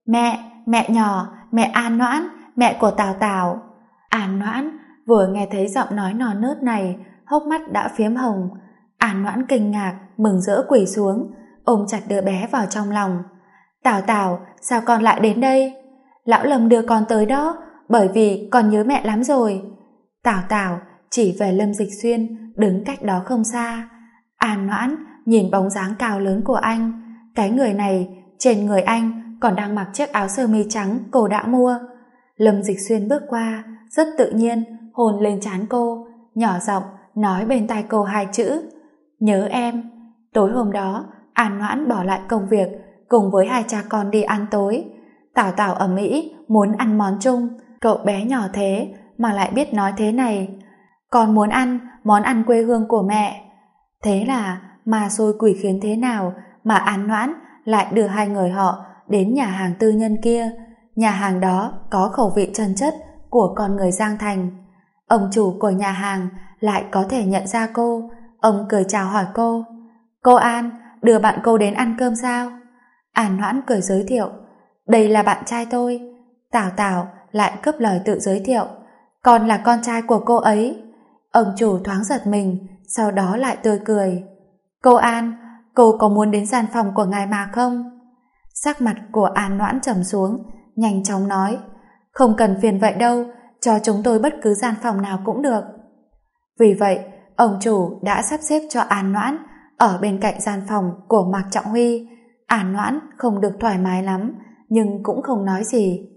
Mẹ nhỏ, mẹ An Noãn, mẹ của Tào Tào. An Noãn vừa nghe thấy giọng nói non nớt này, hốc mắt đã phiếm hồng. An Noãn kinh ngạc, mừng rỡ quỳ xuống, ôm chặt đứa bé vào trong lòng. Tào Tào, sao con lại đến đây? Lão Lâm đưa con tới đó, bởi vì con nhớ mẹ lắm rồi. Tào Tào chỉ về Lâm Dịch Xuyên đứng cách đó không xa. An Noãn nhìn bóng dáng cao lớn của anh. Cái người này, trên người anh còn đang mặc chiếc áo sơ mi trắng cô đã mua. Lâm Dịch Xuyên bước qua, rất tự nhiên hôn lên trán cô, nhỏ giọng nói bên tai cô hai chữ: nhớ em. Tối hôm đó, An Noãn bỏ lại công việc, cùng với hai cha con đi ăn tối. Tào Tào ầm ĩ muốn ăn món chung, cậu bé nhỏ thế mà lại biết nói thế này: con muốn ăn món ăn quê hương của mẹ. Thế là mà xôi quỷ khiến thế nào mà An Noãn lại đưa hai người họ đến nhà hàng tư nhân kia. Nhà hàng đó có khẩu vị chân chất của con người Giang Thành. Ông chủ của nhà hàng lại có thể nhận ra cô. Ông cười chào hỏi cô: cô An, đưa bạn cô đến ăn cơm sao? An Noãn cười giới thiệu: đây là bạn trai tôi. Tào Tào lại cướp lời tự giới thiệu: con là con trai của cô ấy. Ông chủ thoáng giật mình, sau đó lại tươi cười: cô An, cô có muốn đến gian phòng của ngài mà không? Sắc mặt của An Noãn trầm xuống, nhanh chóng nói: không cần phiền vậy đâu, cho chúng tôi bất cứ gian phòng nào cũng được. Vì vậy, ông chủ đã sắp xếp cho An Noãn ở bên cạnh gian phòng của Mạc Trọng Huy. An Noãn không được thoải mái lắm, nhưng cũng không nói gì.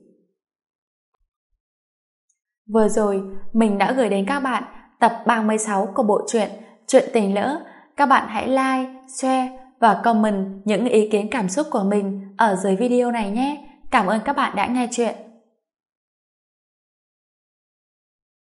Vừa rồi, mình đã gửi đến các bạn tập 36 của bộ truyện Chuyện Tình Lỡ. Các bạn hãy like, share và comment những ý kiến cảm xúc của mình ở dưới video này nhé. Cảm ơn các bạn đã nghe chuyện.